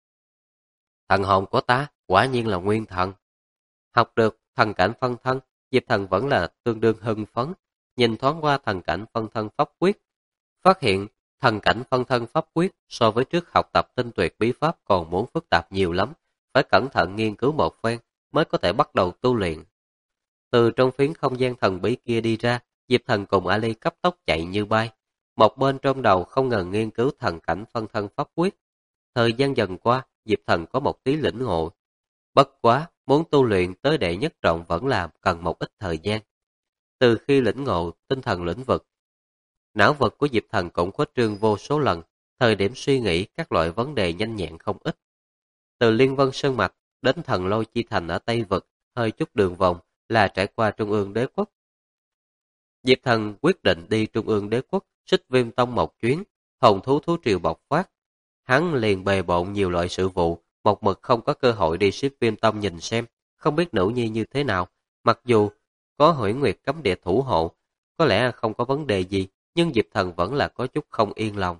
Thần hồn của ta quả nhiên là nguyên thần. Học được thần cảnh phân thân, Diệp Thần vẫn là tương đương hưng phấn, nhìn thoáng qua thần cảnh phân thân pháp quyết, phát hiện thần cảnh phân thân pháp quyết so với trước học tập tinh tuyệt bí pháp còn muốn phức tạp nhiều lắm, phải cẩn thận nghiên cứu một phen mới có thể bắt đầu tu luyện. Từ trong phiến không gian thần bí kia đi ra, Diệp Thần cùng Ali cấp tốc chạy như bay, một bên trong đầu không ngừng nghiên cứu thần cảnh phân thân pháp quyết. Thời gian dần qua, Diệp Thần có một tí lĩnh ngộ. Bất quá, muốn tu luyện tới đệ nhất trọng vẫn là cần một ít thời gian. Từ khi lĩnh ngộ tinh thần lĩnh vực, não vực của Diệp Thần cũng khuếch trương vô số lần, thời điểm suy nghĩ các loại vấn đề nhanh nhẹn không ít. Từ Liên Vân Sơn Mạch đến Thần Lôi Chi Thành ở Tây Vực, hơi chút đường vòng là trải qua Trung ương Đế Quốc. Diệp Thần quyết định đi Trung ương Đế Quốc, Xích Viêm Tông một chuyến, hồn thú thú triều bộc phát. Hắn liền bề bộn nhiều loại sự vụ, một mực không có cơ hội đi Xích Viêm Tông nhìn xem, không biết nữ nhi như thế nào. Mặc dù có Hủy Nguyệt cấm địa thủ hộ, có lẽ không có vấn đề gì, nhưng Diệp Thần vẫn là có chút không yên lòng.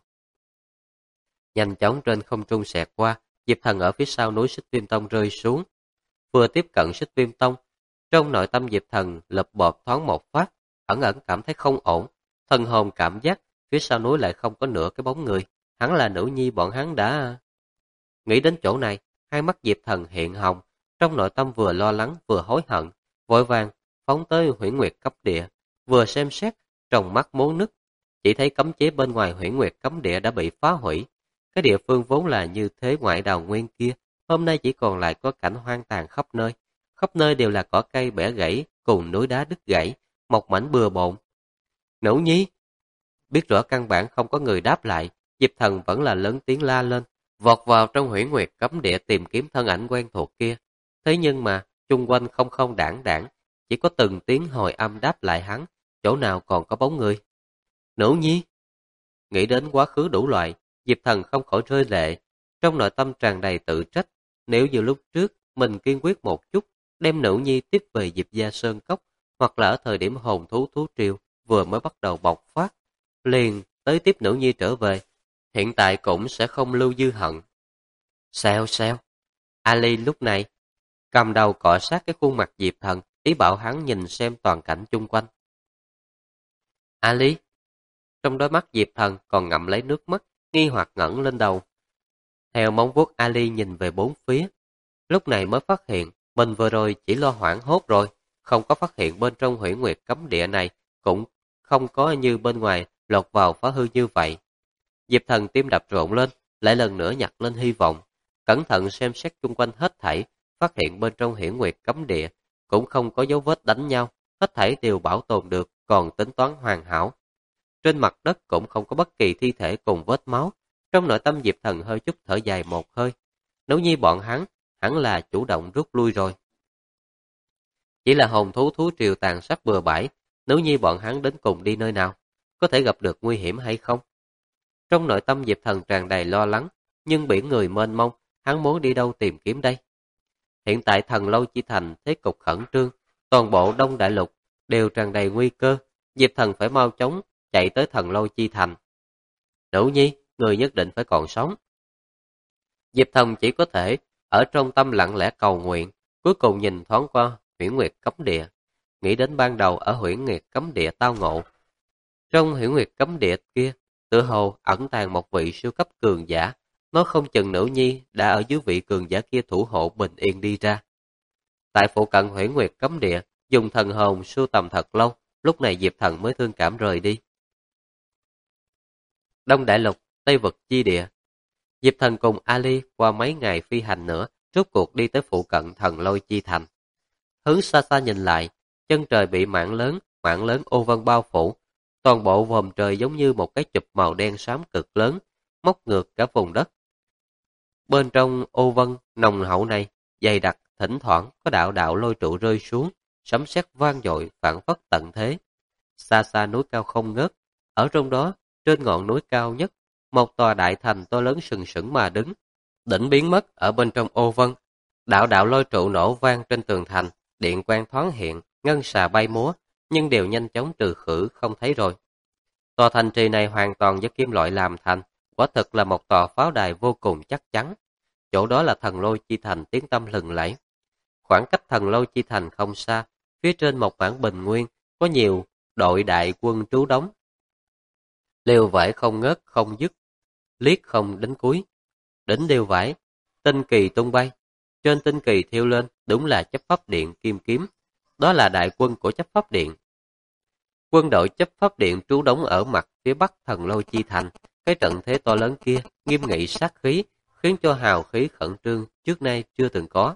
Nhanh chóng trên không trung xẹt qua, Diệp Thần ở phía sau núi Xích Viêm Tông rơi xuống. Vừa tiếp cận Xích Viêm Tông, trong nội tâm Diệp Thần lập bọt thoáng một phát, ẩn ẩn cảm thấy không ổn. Thần hồn cảm giác phía sau núi lại không có nửa cái bóng người, hắn là nữ nhi bọn hắn đã... Nghĩ đến chỗ này, hai mắt Diệp Thần hiện hồng, trong nội tâm vừa lo lắng vừa hối hận, vội vàng phóng tới Hủy Nguyệt cấm địa, vừa xem xét, trong mắt muốn nứt, chỉ thấy cấm chế bên ngoài Hủy Nguyệt cấm địa đã bị phá hủy. Cái địa phương vốn là như thế ngoại đào nguyên kia, hôm nay chỉ còn lại có cảnh hoang tàn khắp nơi đều là cỏ cây bẻ gãy, cùng núi đá đứt gãy, một mảnh bừa bộn. Nữ nhi! Biết rõ căn bản không có người đáp lại, Diệp Thần vẫn là lớn tiếng la lên, vọt vào trong Hủy Nguyệt cấm địa tìm kiếm thân ảnh quen thuộc kia. Thế nhưng mà, chung quanh không không đảng đảng, chỉ có từng tiếng hồi âm đáp lại hắn, chỗ nào còn có bóng người. Nữ nhi! Nghĩ đến quá khứ đủ loại, Diệp Thần không khỏi rơi lệ, trong nội tâm tràn đầy tự trách. Nếu như lúc trước mình kiên quyết một chút, đem nữ nhi tiếp về Diệp gia Sơn Cốc, hoặc là ở thời điểm hồn thú thú triều vừa mới bắt đầu bộc phát, liền tới tiếp nữ nhi trở về, hiện tại cũng sẽ không lưu dư hận. Sao? Ali lúc này cầm đầu cọ sát cái khuôn mặt Diệp Thần, ý bảo hắn nhìn xem toàn cảnh chung quanh. Ali! Trong đôi mắt Diệp Thần còn ngậm lấy nước mắt, nghi hoặc ngẩng lên đầu. Theo móng vuốt Ali nhìn về bốn phía, lúc này mới phát hiện mình vừa rồi chỉ lo hoảng hốt rồi, không có phát hiện bên trong Hủy Nguyệt cấm địa này cũng không có như bên ngoài lọt vào phá hư như vậy. Diệp Thần tim đập rộn lên, lại lần nữa nhặt lên hy vọng, cẩn thận xem xét chung quanh hết thảy, phát hiện bên trong Hủy Nguyệt cấm địa cũng không có dấu vết đánh nhau, hết thảy đều bảo tồn được, còn tính toán hoàn hảo. Trên mặt đất cũng không có bất kỳ thi thể cùng vết máu. Trong nội tâm Diệp Thần hơi chút thở dài một hơi. Nếu như bọn hắn hẳn là chủ động rút lui rồi. Chỉ là hồn thú thú triều tàn sát bừa bãi, nếu như bọn hắn đến cùng đi nơi nào, có thể gặp được nguy hiểm hay không? Trong nội tâm Diệp Thần tràn đầy lo lắng, nhưng biển người mênh mông, hắn muốn đi đâu tìm kiếm đây? Hiện tại Thần Lâu Chi Thành thế cục khẩn trương, toàn bộ Đông Đại Lục đều tràn đầy nguy cơ. Diệp Thần phải mau chóng chạy tới Thần Lôi Chi Thành. Nữ nhi, người nhất định phải còn sống. Diệp Thần chỉ có thể ở trong tâm lặng lẽ cầu nguyện, cuối cùng nhìn thoáng qua Huyễn Nguyệt Cấm Địa, nghĩ đến ban đầu ở Huyễn Nguyệt Cấm Địa tao ngộ. Trong Huyễn Nguyệt Cấm Địa kia, tự hồ ẩn tàng một vị siêu cấp cường giả, nói không chừng nữ nhi đã ở dưới vị cường giả kia thủ hộ bình yên đi ra. Tại phụ cận Huyễn Nguyệt Cấm Địa, dùng thần hồn sưu tầm thật lâu, lúc này Diệp Thần mới thương cảm rời đi. Đông Đại Lục, Tây Vực Chi Địa. Diệp Thần cùng Ali qua mấy ngày phi hành nữa, rốt cuộc đi tới phụ cận Thần Lôi Chi Thành. Hướng xa xa nhìn lại, chân trời bị mảng lớn ô vân bao phủ, toàn bộ vòm trời giống như một cái chụp màu đen xám cực lớn, móc ngược cả vùng đất. Bên trong ô vân nồng hậu này, dày đặc, thỉnh thoảng có đạo đạo lôi trụ rơi xuống, sấm sét vang dội phảng phất tận thế. Xa xa núi cao không ngớt, ở trong đó, trên ngọn núi cao nhất, một tòa đại thành to lớn sừng sững mà đứng. Đỉnh biến mất ở bên trong ô vân, đạo đạo lôi trụ nổ vang trên tường thành, điện quang thoáng hiện, ngân xà bay múa, nhưng đều nhanh chóng trừ khử không thấy rồi. Tòa thành trì này hoàn toàn do kim loại làm thành, quả thực là một tòa pháo đài vô cùng chắc chắn. Chỗ đó là Thần Lôi Chi Thành tiếng tăm lừng lẫy. Khoảng cách Thần Lôi Chi Thành không xa, phía trên một mảng bình nguyên, có nhiều đội đại quân trú đóng. Liều vải không ngớt không dứt, liếc không đến cuối. Đỉnh liều vải, tinh kỳ tung bay. Trên tinh kỳ thiêu lên, đúng là chấp pháp điện kim kiếm. Đó là đại quân của chấp pháp điện. Quân đội chấp pháp điện trú đóng ở mặt phía bắc Thần Lôi Chi Thành. Cái trận thế to lớn kia, nghiêm nghị sát khí, khiến cho hào khí khẩn trương trước nay chưa từng có.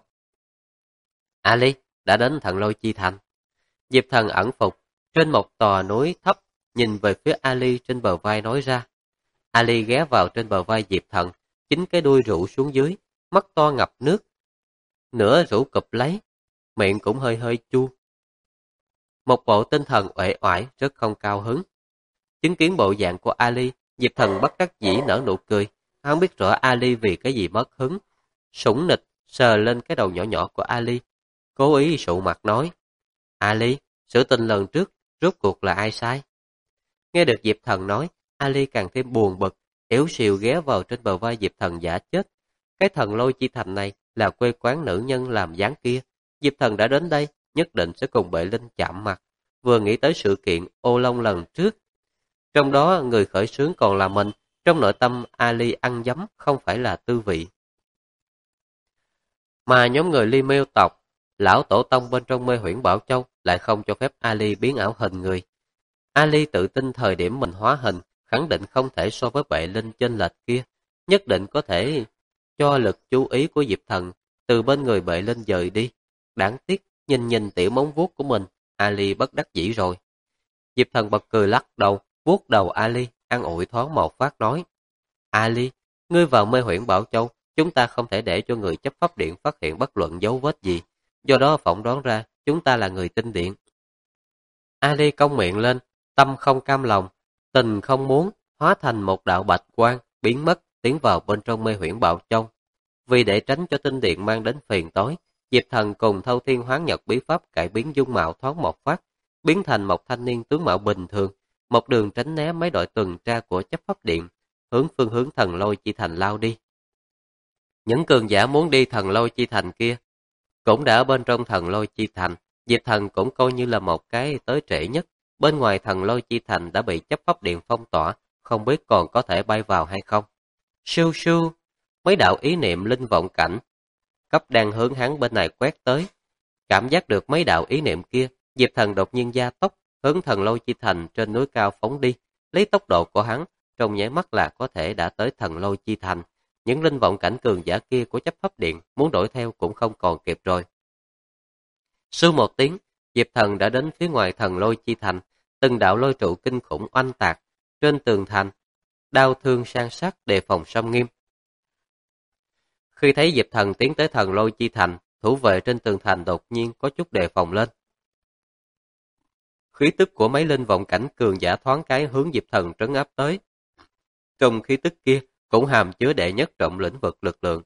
Ali đã đến Thần Lôi Chi Thành. Diệp Thần ẩn phục trên một tòa núi thấp, nhìn về phía Ali trên bờ vai nói ra. Ali ghé vào trên bờ vai Diệp Thần, chính cái đuôi rũ xuống dưới, mắt to ngập nước, nửa rũ cụp lấy, miệng cũng hơi hơi chua. Một bộ tinh thần uể oải rất không cao hứng. Chứng kiến bộ dạng của Ali, Diệp Thần bất đắc dĩ nở nụ cười, hắn biết rõ Ali vì cái gì mất hứng. Sủng nịch sờ lên cái đầu nhỏ nhỏ của Ali, cố ý sụ mặt nói: Ali, sự tình lần trước rốt cuộc là ai sai? Nghe được Diệp Thần nói, Ali càng thêm buồn bực, yếu xìu ghé vào trên bờ vai Diệp Thần giả chết. Cái Thần Lôi Chi Thành này là quê quán nữ nhân làm dáng kia. Diệp Thần đã đến đây, nhất định sẽ cùng Bệ Linh chạm mặt. Vừa nghĩ tới sự kiện ô long lần trước, trong đó người khởi xướng còn là mình, trong nội tâm Ali ăn dấm không phải là tư vị. Mà nhóm người Ly Miêu tộc, lão tổ tông bên trong Mê Huyễn Bảo Châu lại không cho phép Ali biến ảo hình người. Ali tự tin thời điểm mình hóa hình, khẳng định không thể so với Bệ Linh chênh lệch kia, nhất định có thể cho lực chú ý của Diệp Thần từ bên người Bệ Linh dời đi. Đáng tiếc, nhìn tiểu móng vuốt của mình, Ali bất đắc dĩ rồi. Diệp Thần bật cười lắc đầu, vuốt đầu Ali, an ủi thoáng một phát nói: Ali, ngươi vào Mê Huyễn Bảo Châu, chúng ta không thể để cho người chấp pháp điện phát hiện bất luận dấu vết gì, do đó phỏng đoán ra chúng ta là người tinh điện. Ali cong miệng lên, tâm không cam lòng, tình không muốn, hóa thành một đạo bạch quang, biến mất, tiến vào bên trong Mê Huyễn Bảo Châu. Vì để tránh cho tinh điện mang đến phiền toái, Diệp Thần cùng Thâu Thiên Hoán Nhật bí pháp cải biến dung mạo thoáng một phát, biến thành một thanh niên tướng mạo bình thường, một đường tránh né mấy đội tuần tra của chấp pháp điện, phương hướng Thần Lôi Chi Thành lao đi. Những cường giả muốn đi Thần Lôi Chi Thành kia cũng đã ở bên trong Thần Lôi Chi Thành. Diệp Thần cũng coi như là một cái tới trễ nhất. Bên ngoài Thần Lôi Chi Thành đã bị chấp pháp điện phong tỏa, không biết còn có thể bay vào hay không. Sưu sưu, mấy đạo ý niệm linh vọng cảnh cấp đang hướng hắn bên này quét tới. Cảm giác được mấy đạo ý niệm kia, Diệp Thần đột nhiên gia tốc, hướng Thần Lôi Chi Thành trên núi cao phóng đi. Lấy tốc độ của hắn, trong nháy mắt là có thể đã tới Thần Lôi Chi Thành. Những linh vọng cảnh cường giả kia của chấp pháp điện muốn đuổi theo cũng không còn kịp rồi. Sưu một tiếng, Diệp Thần đã đến phía ngoài Thần Lôi Chi Thành, từng đạo lôi trụ kinh khủng oanh tạc trên tường thành, đao thương san sát đề phòng xâm nghiêm. Khi thấy Diệp Thần tiến tới Thần Lôi Chi Thành, thủ vệ trên tường thành đột nhiên có chút đề phòng lên. Khí tức của mấy linh vọng cảnh cường giả thoáng cái hướng Diệp Thần trấn áp tới. Trong khí tức kia cũng hàm chứa đệ nhất trọng lĩnh vực lực lượng.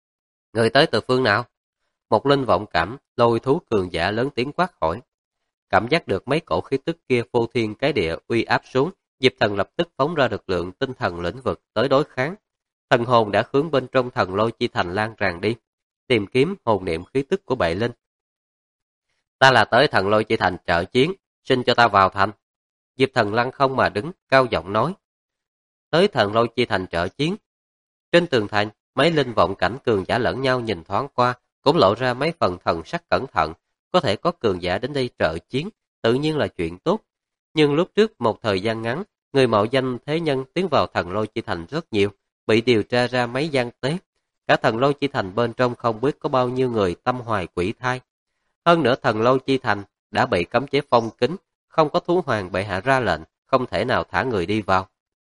Người tới từ phương nào? Một linh vọng cảm, lôi thú cường giả lớn tiếng quát hỏi. Cảm giác được mấy cổ khí tức kia phô thiên cái địa uy áp xuống, Diệp Thần lập tức phóng ra lực lượng tinh thần lĩnh vực tới đối kháng. Thần hồn đã hướng bên trong thần lôi chi thành lan tràn đi, tìm kiếm hồn niệm khí tức của bệ linh. Ta là tới thần lôi chi thành trợ chiến, xin cho ta vào thành. Diệp Thần lăng không mà đứng, cao giọng nói. Tới thần lôi chi thành trợ chiến. Trên tường thành, mấy linh vọng cảnh cường giả lẫn nhau nhìn thoáng qua, cũng lộ ra mấy phần thần sắc cẩn thận. Có thể có cường giả đến đây trợ chiến, tự nhiên là chuyện tốt. Nhưng lúc trước một thời gian ngắn, người mạo danh thế nhân tiến vào thần lôi chi thành rất nhiều, bị điều tra ra mấy gian tế. Cả thần lôi chi thành bên trong không biết có bao nhiêu người tâm hoài quỷ thai. Hơn nữa thần lôi chi thành đã bị cấm chế phong kín, không có thú hoàng bệ hạ ra lệnh, không thể nào thả người đi vào.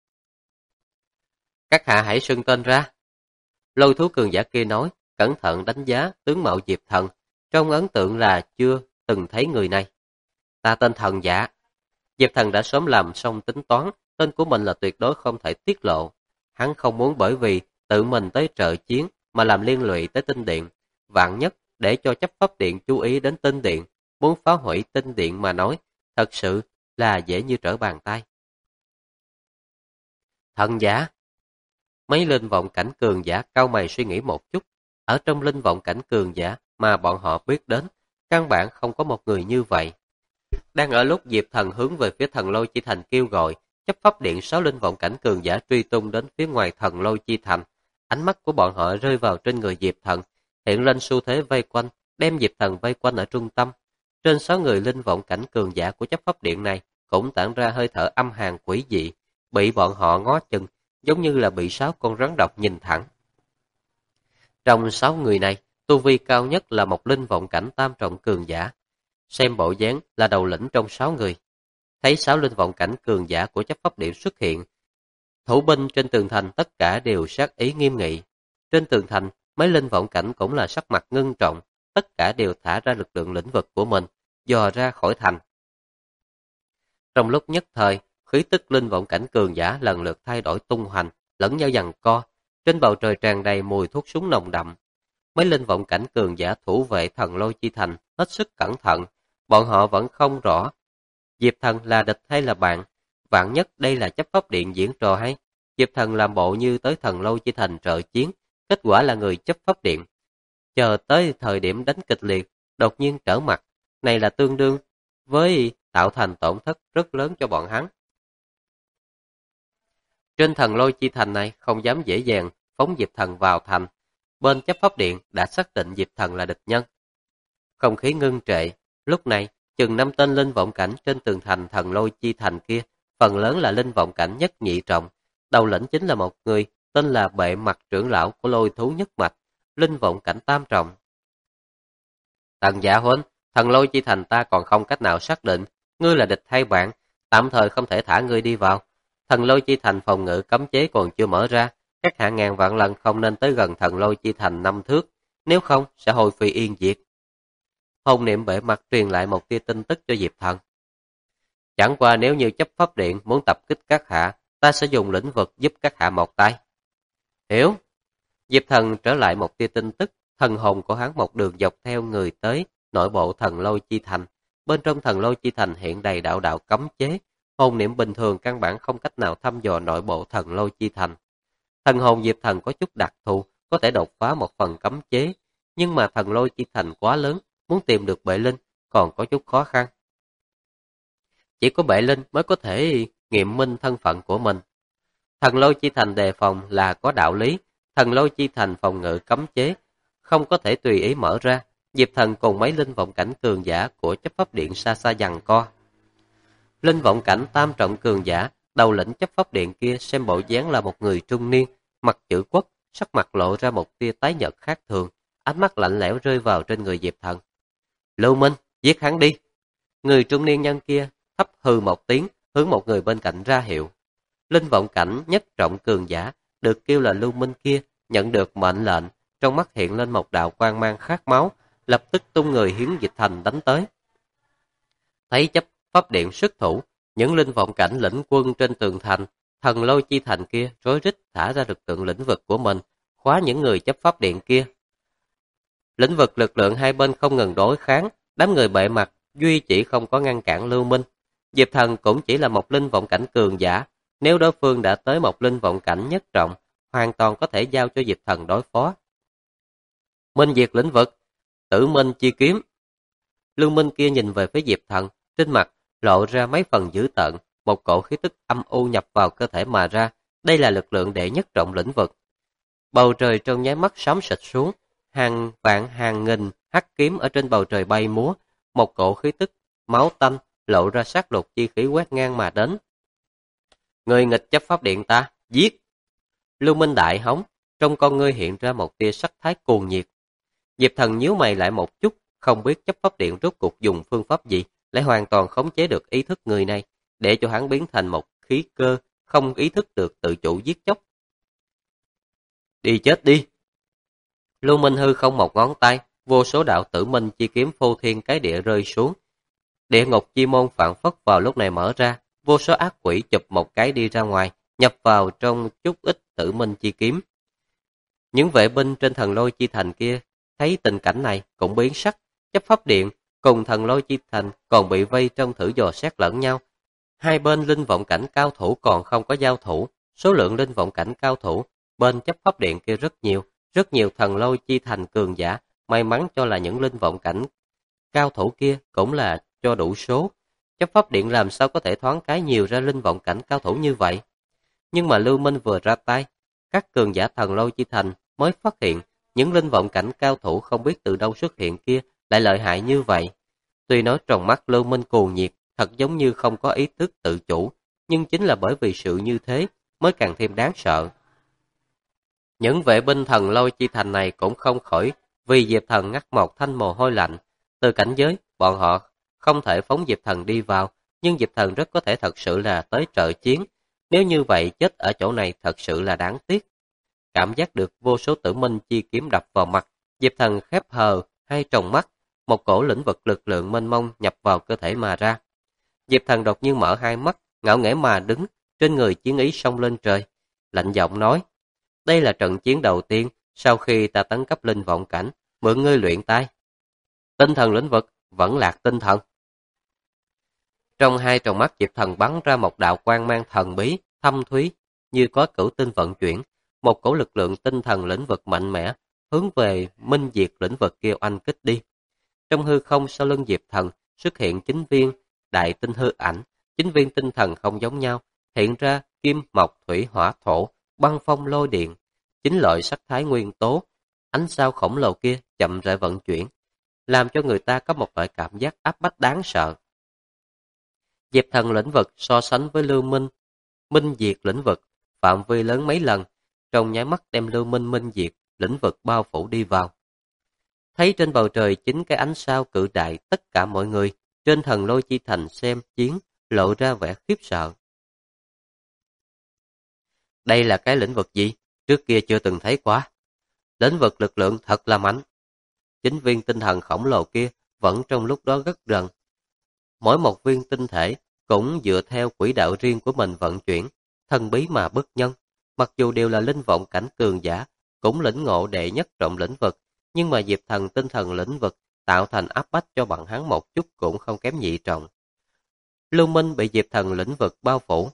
Các hạ hãy xưng tên ra. Lôi thú cường giả kia nói, cẩn thận đánh giá tướng mạo Diệp Thần, trong ấn tượng là chưa từng thấy người này. Ta tên Thần Dạ. Diệp Thần đã sớm làm xong tính toán, tên của mình là tuyệt đối không thể tiết lộ. Hắn không muốn bởi vì tự mình tới trợ chiến mà làm liên lụy tới tinh điện. Vạn nhất để cho chấp pháp điện chú ý đến tinh điện, muốn phá hủy tinh điện mà nói, thật sự là dễ như trở bàn tay. Thần giả. Mấy linh vọng cảnh cường giả cao mày suy nghĩ một chút. Ở trong linh vọng cảnh cường giả mà bọn họ biết đến, căn bản không có một người như vậy. Đang ở lúc Diệp Thần hướng về phía thần lôi chi thành kêu gọi, chấp pháp điện 6 linh vọng cảnh cường giả truy tung đến phía ngoài thần lôi chi thành. Ánh mắt của bọn họ rơi vào trên người Diệp Thần, hiện lên xu thế vây quanh, đem Diệp Thần vây quanh ở trung tâm. Trên 6 người linh vọng cảnh cường giả của chấp pháp điện này cũng tản ra hơi thở âm hàn quỷ dị, bị bọn họ ngó chừng, giống như là bị 6 con rắn độc nhìn thẳng. Trong 6 người này, tu vi cao nhất là một linh vọng cảnh tam trọng cường giả. Xem bộ dáng là đầu lĩnh trong 6 người. Thấy 6 linh vọng cảnh cường giả của chấp pháp điện xuất hiện, thủ binh trên tường thành tất cả đều sát ý nghiêm nghị. Trên tường thành, mấy linh vọng cảnh cũng là sắc mặt ngưng trọng, tất cả đều thả ra lực lượng lĩnh vực của mình, dò ra khỏi thành. Trong lúc nhất thời, khí tức linh vọng cảnh cường giả lần lượt thay đổi tung hoành, lẫn nhau giằng co, trên bầu trời tràn đầy mùi thuốc súng nồng đậm. Mấy linh vọng cảnh cường giả thủ vệ thần lôi chi thành hết sức cẩn thận, bọn họ vẫn không rõ Diệp Thần là địch hay là bạn. Vạn nhất đây là chấp pháp điện diễn trò hay. Diệp Thần làm bộ như tới thần lôi chi thành trợ chiến, kết quả là người chấp pháp điện. Chờ tới thời điểm đánh kịch liệt, đột nhiên trở mặt, này là tương đương với tạo thành tổn thất rất lớn cho bọn hắn. Trên thần lôi chi thành này không dám dễ dàng phóng Diệp Thần vào thành. Bên chấp pháp điện đã xác định Diệp Thần là địch nhân. Không khí ngưng trệ, lúc này chừng 5 tên linh vọng cảnh trên tường thành thần lôi chi thành kia, phần lớn là linh vọng cảnh nhất nhị trọng. Đầu lĩnh chính là một người tên là Bệ Mặt trưởng lão của Lôi thú nhất mạch, linh vọng cảnh tam trọng. Tần Dạ Huynh, thần lôi chi thành ta còn không cách nào xác định, ngươi là địch hay bạn, tạm thời không thể thả ngươi đi vào. Thần lôi chi thành phòng ngự cấm chế còn chưa mở ra, các hạ ngàn vạn lần không nên tới gần thần lôi chi thành 5 thước, nếu không sẽ hồi phi yên diệt. Hồn niệm Bệ Mặt truyền lại một tia tin tức cho Diệp Thần. Chẳng qua nếu như chấp pháp điện muốn tập kích các hạ, ta sẽ dùng lĩnh vực giúp các hạ một tay. Hiểu. Diệp Thần trở lại một tia tin tức, thần hồn của hắn một đường dọc theo người tới nội bộ thần lôi chi thành. Bên trong thần lôi chi thành hiện đầy đạo đạo cấm chế, hồn niệm bình thường căn bản không cách nào thăm dò nội bộ thần lôi chi thành. Thần hồn Diệp Thần có chút đặc thù, có thể đột phá một phần cấm chế, nhưng mà thần lôi chi thành quá lớn, muốn tìm được Bệ Linh còn có chút khó khăn. Chỉ có Bệ Linh mới có thể nghiệm minh thân phận của mình. Thần lôi chi thành đề phòng là có đạo lý, thần lôi chi thành phòng ngự cấm chế, không có thể tùy ý mở ra. Diệp Thần cùng mấy linh vọng cảnh cường giả của chấp pháp điện xa xa giằng co. Linh vọng cảnh tam trọng cường giả, đầu lĩnh chấp pháp điện kia xem bộ dáng là một người trung niên, mặt chữ quốc, sắc mặt lộ ra một tia tái nhợt khác thường, ánh mắt lạnh lẽo rơi vào trên người Diệp Thần. Lưu Minh, giết hắn đi. Người trung niên nhân kia thấp hừ một tiếng, hướng một người bên cạnh ra hiệu. Linh vọng cảnh nhất trọng cường giả, được kêu là Lưu Minh kia, nhận được mệnh lệnh, trong mắt hiện lên một đạo quang mang khát máu, lập tức tung người hướng Diệp Thần đánh tới. Thấy chấp pháp điện xuất thủ, những linh vọng cảnh lĩnh quân trên tường thành, thần lôi chi thành kia rối rít thả ra lực lượng lĩnh vực của mình, khóa những người chấp pháp điện kia. Lĩnh vực lực lượng hai bên không ngừng đối kháng, đám người Bệ Mặt duy chỉ không có ngăn cản Lưu Minh. Diệp Thần cũng chỉ là một linh vọng cảnh cường giả, nếu đối phương đã tới một linh vọng cảnh nhất trọng, hoàn toàn có thể giao cho Diệp Thần đối phó. Minh diệt lĩnh vực, tử minh chi kiếm. Lưu Minh kia nhìn về phía Diệp Thần, trên mặt lộ ra mấy phần dữ tợn, một cổ khí tức âm u nhập vào cơ thể mà ra, đây là lực lượng đệ nhất trọng lĩnh vực. Bầu trời trong nháy mắt xám xịt xuống, hàng vạn hàng nghìn hắc kiếm ở trên bầu trời bay múa, một cổ khí tức máu tanh lộ ra sát lục chi khí quét ngang mà đến. Người nghịch chấp pháp điện ta, giết! Lưu Minh đại hống, trong con ngươi hiện ra một tia sắc thái cuồng nhiệt. Diệp Thần nhíu mày lại một chút, không biết chấp pháp điện rốt cuộc dùng phương pháp gì, lại hoàn toàn khống chế được ý thức người này, để cho hắn biến thành một khí cơ, không ý thức được tự chủ giết chóc. Đi chết đi! Lưu Minh hư không một ngón tay, vô số đạo tử minh chi kiếm phô thiên cái địa rơi xuống. Địa ngục chi môn phản phất vào lúc này mở ra, vô số ác quỷ chụp một cái đi ra ngoài, nhập vào trong chút ít tử minh chi kiếm. Những vệ binh trên thần lôi chi thành kia thấy tình cảnh này cũng biến sắc, chấp pháp điện cùng thần lôi chi thành còn bị vây trong thử dò xét lẫn nhau. Hai bên linh vọng cảnh cao thủ còn không có giao thủ, số lượng linh vọng cảnh cao thủ bên chấp pháp điện kia rất nhiều thần lôi chi thành cường giả, may mắn cho là những linh vọng cảnh cao thủ kia cũng là cho đủ số. Chấp pháp điện làm sao có thể thoáng cái nhiều ra linh vọng cảnh cao thủ như vậy. Nhưng mà Lưu Minh vừa ra tay, các cường giả thần lôi chi thành mới phát hiện những linh vọng cảnh cao thủ không biết từ đâu xuất hiện kia lại lợi hại như vậy. Tuy nói trong mắt Lưu Minh cuồng nhiệt, thật giống như không có ý thức tự chủ, nhưng chính là bởi vì sự như thế mới càng thêm đáng sợ. Những vệ binh thần lôi chi thành này cũng không khỏi vì Diệp Thần ngắt một thanh mồ hôi lạnh. Từ cảnh giới, bọn họ không thể phóng Diệp Thần đi vào, nhưng Diệp Thần rất có thể thật sự là tới trợ chiến. Nếu như vậy, chết ở chỗ này thật sự là đáng tiếc. Cảm giác được vô số tử minh chi kiếm đập vào mặt, Diệp Thần khép hờ hai tròng mắt, một cổ lĩnh vực lực lượng mênh mông nhập vào cơ thể mà ra. Diệp Thần đột nhiên mở hai mắt, ngạo nghễ mà đứng, trên người chiến ý xông lên trời. Lạnh giọng nói, đây là trận chiến đầu tiên sau khi ta tấn cấp linh vọng cảnh, mượn ngươi luyện tay. Tinh thần lĩnh vực, vẫn lạc tinh thần. Trong hai tròng mắt Diệp Thần bắn ra một đạo quang mang thần bí, thâm thúy, như có cửu tinh vận chuyển, một cổ lực lượng tinh thần lĩnh vực mạnh mẽ, hướng về minh diệt lĩnh vực kia oanh kích đi. Trong hư không sau lưng Diệp Thần xuất hiện 9 viên đại tinh hư ảnh, 9 viên tinh thần không giống nhau, hiện ra kim, mộc, thủy, hỏa, thổ, băng phong lôi điện, 9 loại sắc thái nguyên tố. Ánh sao khổng lồ kia chậm rãi vận chuyển, làm cho người ta có một loại cảm giác áp bách đáng sợ. Diệp Thần lĩnh vực so sánh với Lưu Minh, minh diệt lĩnh vực, phạm vi lớn mấy lần, trong nháy mắt đem Lưu Minh minh diệt lĩnh vực bao phủ đi vào. Thấy trên bầu trời 9 cái ánh sao cự đại, tất cả mọi người trên thần lôi chi thành xem chiến lộ ra vẻ khiếp sợ. Đây là cái lĩnh vực gì? Trước kia chưa từng thấy quá. Lĩnh vực lực lượng thật là mạnh. 9 viên tinh thần khổng lồ kia vẫn trong lúc đó rất gần. Mỗi một viên tinh thể cũng dựa theo quỹ đạo riêng của mình vận chuyển, thần bí mà bất nhân. Mặc dù đều là linh vọng cảnh cường giả, cũng lĩnh ngộ đệ nhất trọng lĩnh vực, nhưng mà Diệp Thần tinh thần lĩnh vực tạo thành áp bách cho bọn hắn một chút cũng không kém nhị trọng. Lưu Minh bị Diệp Thần lĩnh vực bao phủ,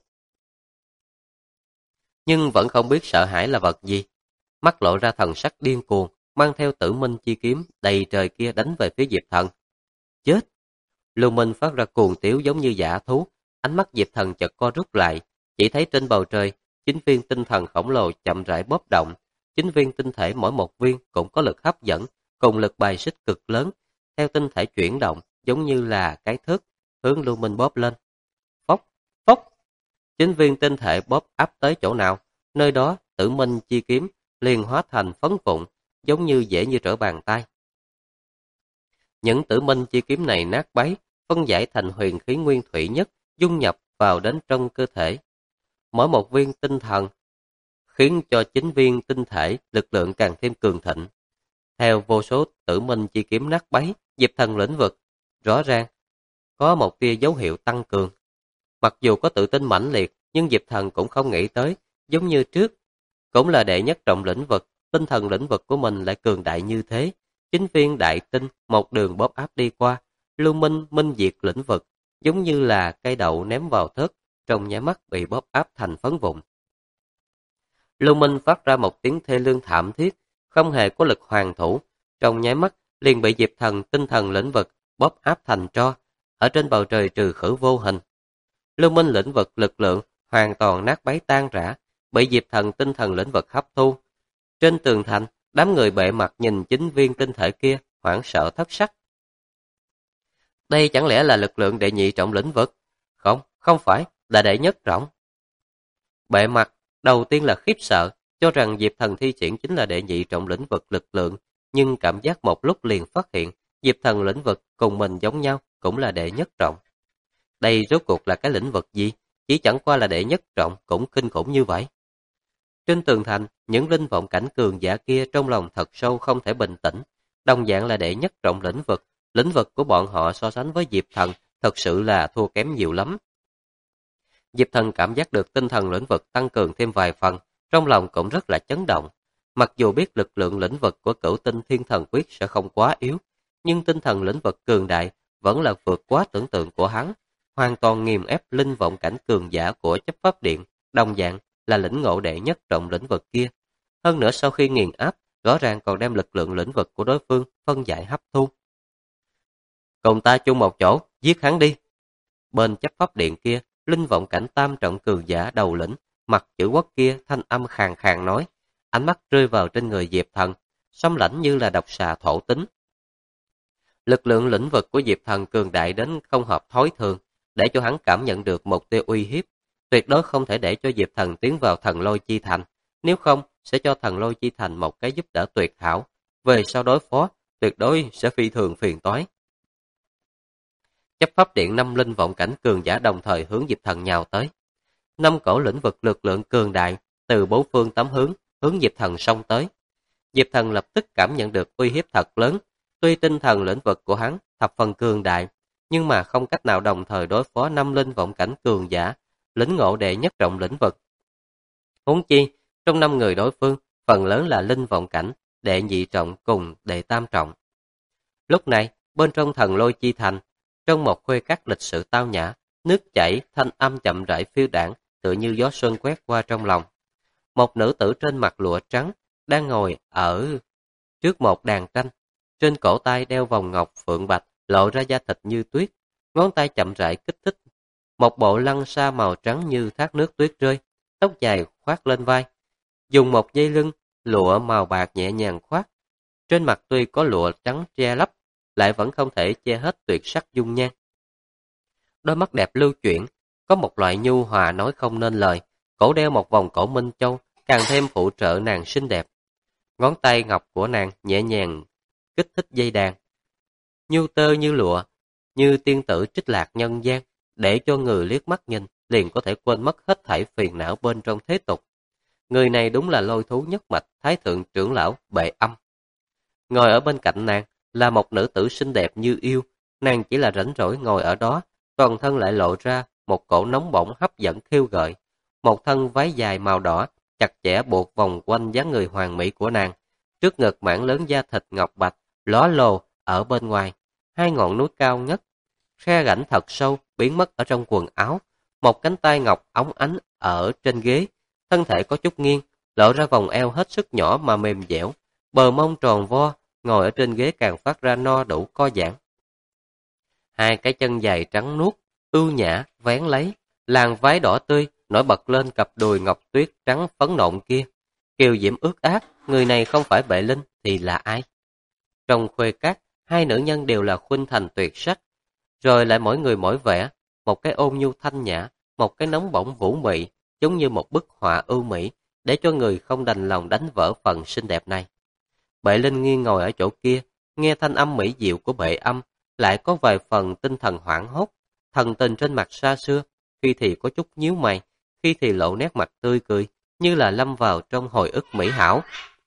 nhưng vẫn không biết sợ hãi là vật gì. Mắt lộ ra thần sắc điên cuồng, mang theo tử minh chi kiếm đầy trời kia đánh về phía Diệp Thần. Chết! Lưu Minh phát ra cuồng tiếu giống như dã thú, ánh mắt Diệp Thần chợt co rút lại, chỉ thấy trên bầu trời, 9 viên tinh thần khổng lồ chậm rãi bóp động, 9 viên tinh thể mỗi một viên cũng có lực hấp dẫn, cùng lực bài xích cực lớn, theo tinh thể chuyển động, giống như là cái thước, hướng Lưu Minh bóp lên. Phốc, phốc! 9 viên tinh thể bóp áp tới chỗ nào, nơi đó tử minh chi kiếm liền hóa thành phấn vụn, giống như dễ như trở bàn tay. Những tử minh chi kiếm này nát bấy, phân giải thành huyền khí nguyên thủy nhất, dung nhập vào đến trong cơ thể. Mỗi một viên tinh thần khiến cho 9 viên tinh thể lực lượng càng thêm cường thịnh. Theo vô số tử minh chi kiếm nát bấy, Diệp Thần lĩnh vực rõ ràng có một tia dấu hiệu tăng cường. Mặc dù có tự tin mãnh liệt, nhưng Diệp Thần cũng không nghĩ tới, giống như trước, cũng là đệ nhất trọng lĩnh vực, tinh thần lĩnh vực của mình lại cường đại như thế. 9 viên đại tinh một đường bóp áp đi qua, Lưu Minh minh diệt lĩnh vực, giống như là cây đậu ném vào thớt, trong nháy mắt bị bóp áp thành phấn vụn. Lưu Minh phát ra một tiếng thê lương thảm thiết, không hề có lực hoàn thủ, trong nháy mắt liền bị Diệp Thần tinh thần lĩnh vực bóp áp thành tro, ở trên bầu trời trừ khử vô hình. Lưu Minh lĩnh vực lực lượng hoàn toàn nát bấy tan rã, bị Diệp Thần tinh thần lĩnh vực hấp thu. Trên tường thành, đám người bệ mặt nhìn chính viên tinh thể kia, hoảng sợ thất sắc. Đây chẳng lẽ là lực lượng đệ nhị trọng lĩnh vực? Không, không phải, là đệ nhất trọng. Bệ mặt đầu tiên là khiếp sợ, cho rằng Diệp Thần thi triển chính là đệ nhị trọng lĩnh vực lực lượng, nhưng cảm giác một lúc liền phát hiện, Diệp Thần lĩnh vực cùng mình giống nhau, cũng là đệ nhất trọng. Đây rốt cuộc là cái lĩnh vực gì? Chỉ chẳng qua là đệ nhất trọng cũng kinh khủng như vậy. Trên tường thành, những linh vọng cảnh cường giả kia trong lòng thật sâu không thể bình tĩnh, đồng dạng là đệ nhất trọng lĩnh vực của bọn họ so sánh với Diệp Thần thật sự là thua kém nhiều lắm. Diệp Thần cảm giác được tinh thần lĩnh vực tăng cường thêm vài phần, trong lòng cũng rất là chấn động. Mặc dù biết lực lượng lĩnh vực của Cửu Tinh Thiên Thần Quyết sẽ không quá yếu, nhưng tinh thần lĩnh vực cường đại vẫn là vượt quá tưởng tượng của hắn, hoàn toàn nghiền ép linh vọng cảnh cường giả của chấp pháp điện, đồng dạng là lĩnh ngộ đệ nhất trọng lĩnh vực kia. Hơn nữa sau khi nghiền áp, rõ ràng còn đem lực lượng lĩnh vực của đối phương phân giải hấp thu. Cùng ta chung một chỗ, giết hắn đi. Bên chấp pháp điện kia, linh vọng cảnh tam trọng cường giả đầu lĩnh, mặt chữ quốc kia thanh âm khàn khàn nói, ánh mắt rơi vào trên người Diệp Thần, xâm lãnh như là độc xà thổ tính. Lực lượng lĩnh vực của Diệp Thần cường đại đến không hợp thói thường, để cho hắn cảm nhận được một tia uy hiếp, tuyệt đối không thể để cho Diệp Thần tiến vào thần lôi chi thành, nếu không sẽ cho thần lôi chi thành một cái giúp đỡ tuyệt hảo, về sau đối phó, tuyệt đối sẽ phi thường phiền toái. Chấp pháp điện 5 linh vọng cảnh cường giả đồng thời hướng Diệp Thần nhào tới. 5 cổ lĩnh vực lực lượng cường đại từ bốn phương tám hướng hướng Diệp Thần xông tới. Diệp Thần lập tức cảm nhận được uy hiếp thật lớn, tuy tinh thần lĩnh vực của hắn thập phần cường đại, nhưng mà không cách nào đồng thời đối phó 5 linh vọng cảnh cường giả, lĩnh ngộ đệ nhất trọng lĩnh vực. Huống chi, trong 5 người đối phương, phần lớn là linh vọng cảnh, đệ nhị trọng cùng đệ tam trọng. Lúc này, bên trong thần lôi chi thành, trong một khuê các lịch sự tao nhã, nước chảy, thanh âm chậm rãi phiêu đãng, tựa như gió xuân quét qua trong lòng. Một nữ tử trên mặt lụa trắng, đang ngồi ở trước một đàn tranh. Trên cổ tay đeo vòng ngọc phượng bạch, lộ ra da thịt như tuyết. Ngón tay chậm rãi kích thích. Một bộ lăng sa màu trắng như thác nước tuyết rơi, tóc dài khoác lên vai. Dùng một dây lưng, lụa màu bạc nhẹ nhàng khoác. Trên mặt tuy có lụa trắng che lấp, lại vẫn không thể che hết tuyệt sắc dung nhan. Đôi mắt đẹp lưu chuyển, có một loại nhu hòa nói không nên lời, cổ đeo một vòng cổ minh châu, càng thêm phụ trợ nàng xinh đẹp. Ngón tay ngọc của nàng nhẹ nhàng kích thích dây đàn. Nhu tơ như lụa, như tiên tử trích lạc nhân gian, để cho người liếc mắt nhìn, liền có thể quên mất hết thảy phiền não bên trong thế tục. Người này đúng là lôi thú nhất mạch, thái thượng trưởng lão Bệ Âm. Ngồi ở bên cạnh nàng là một nữ tử xinh đẹp như yêu, nàng chỉ là rảnh rỗi ngồi ở đó, toàn thân lại lộ ra một cổ nóng bỏng hấp dẫn khiêu gợi. Một thân váy dài màu đỏ, chặt chẽ buộc vòng quanh dáng người hoàn mỹ của nàng. Trước ngực mảng lớn da thịt ngọc bạch, ló lồ ở bên ngoài. Hai ngọn núi cao ngất, khe rãnh thật sâu, biến mất ở trong quần áo. Một cánh tay ngọc óng ánh ở trên ghế, thân thể có chút nghiêng, lộ ra vòng eo hết sức nhỏ mà mềm dẻo. Bờ mông tròn vo, ngồi ở trên ghế càng phát ra no đủ co giãn. Hai cái chân dài trắng nuốt, ưu nhã, vén lấy, làn váy đỏ tươi, nổi bật lên cặp đùi ngọc tuyết trắng phấn nộn kia. Kiều diễm ướt át, người này không phải Bệ Linh thì là ai? Trong khuê các, hai nữ nhân đều là khuynh thành tuyệt sắc, rồi lại mỗi người mỗi vẻ, một cái ôn nhu thanh nhã, một cái nóng bỏng vũ mị, giống như một bức họa ưu mỹ, để cho người không đành lòng đánh vỡ phần xinh đẹp này. Bệ Linh nghiêng ngồi ở chỗ kia, nghe thanh âm mỹ diệu của Bệ Âm, lại có vài phần tinh thần hoảng hốt, thần tình trên mặt xa xưa, khi thì có chút nhíu mày, khi thì lộ nét mặt tươi cười, như là lâm vào trong hồi ức mỹ hảo.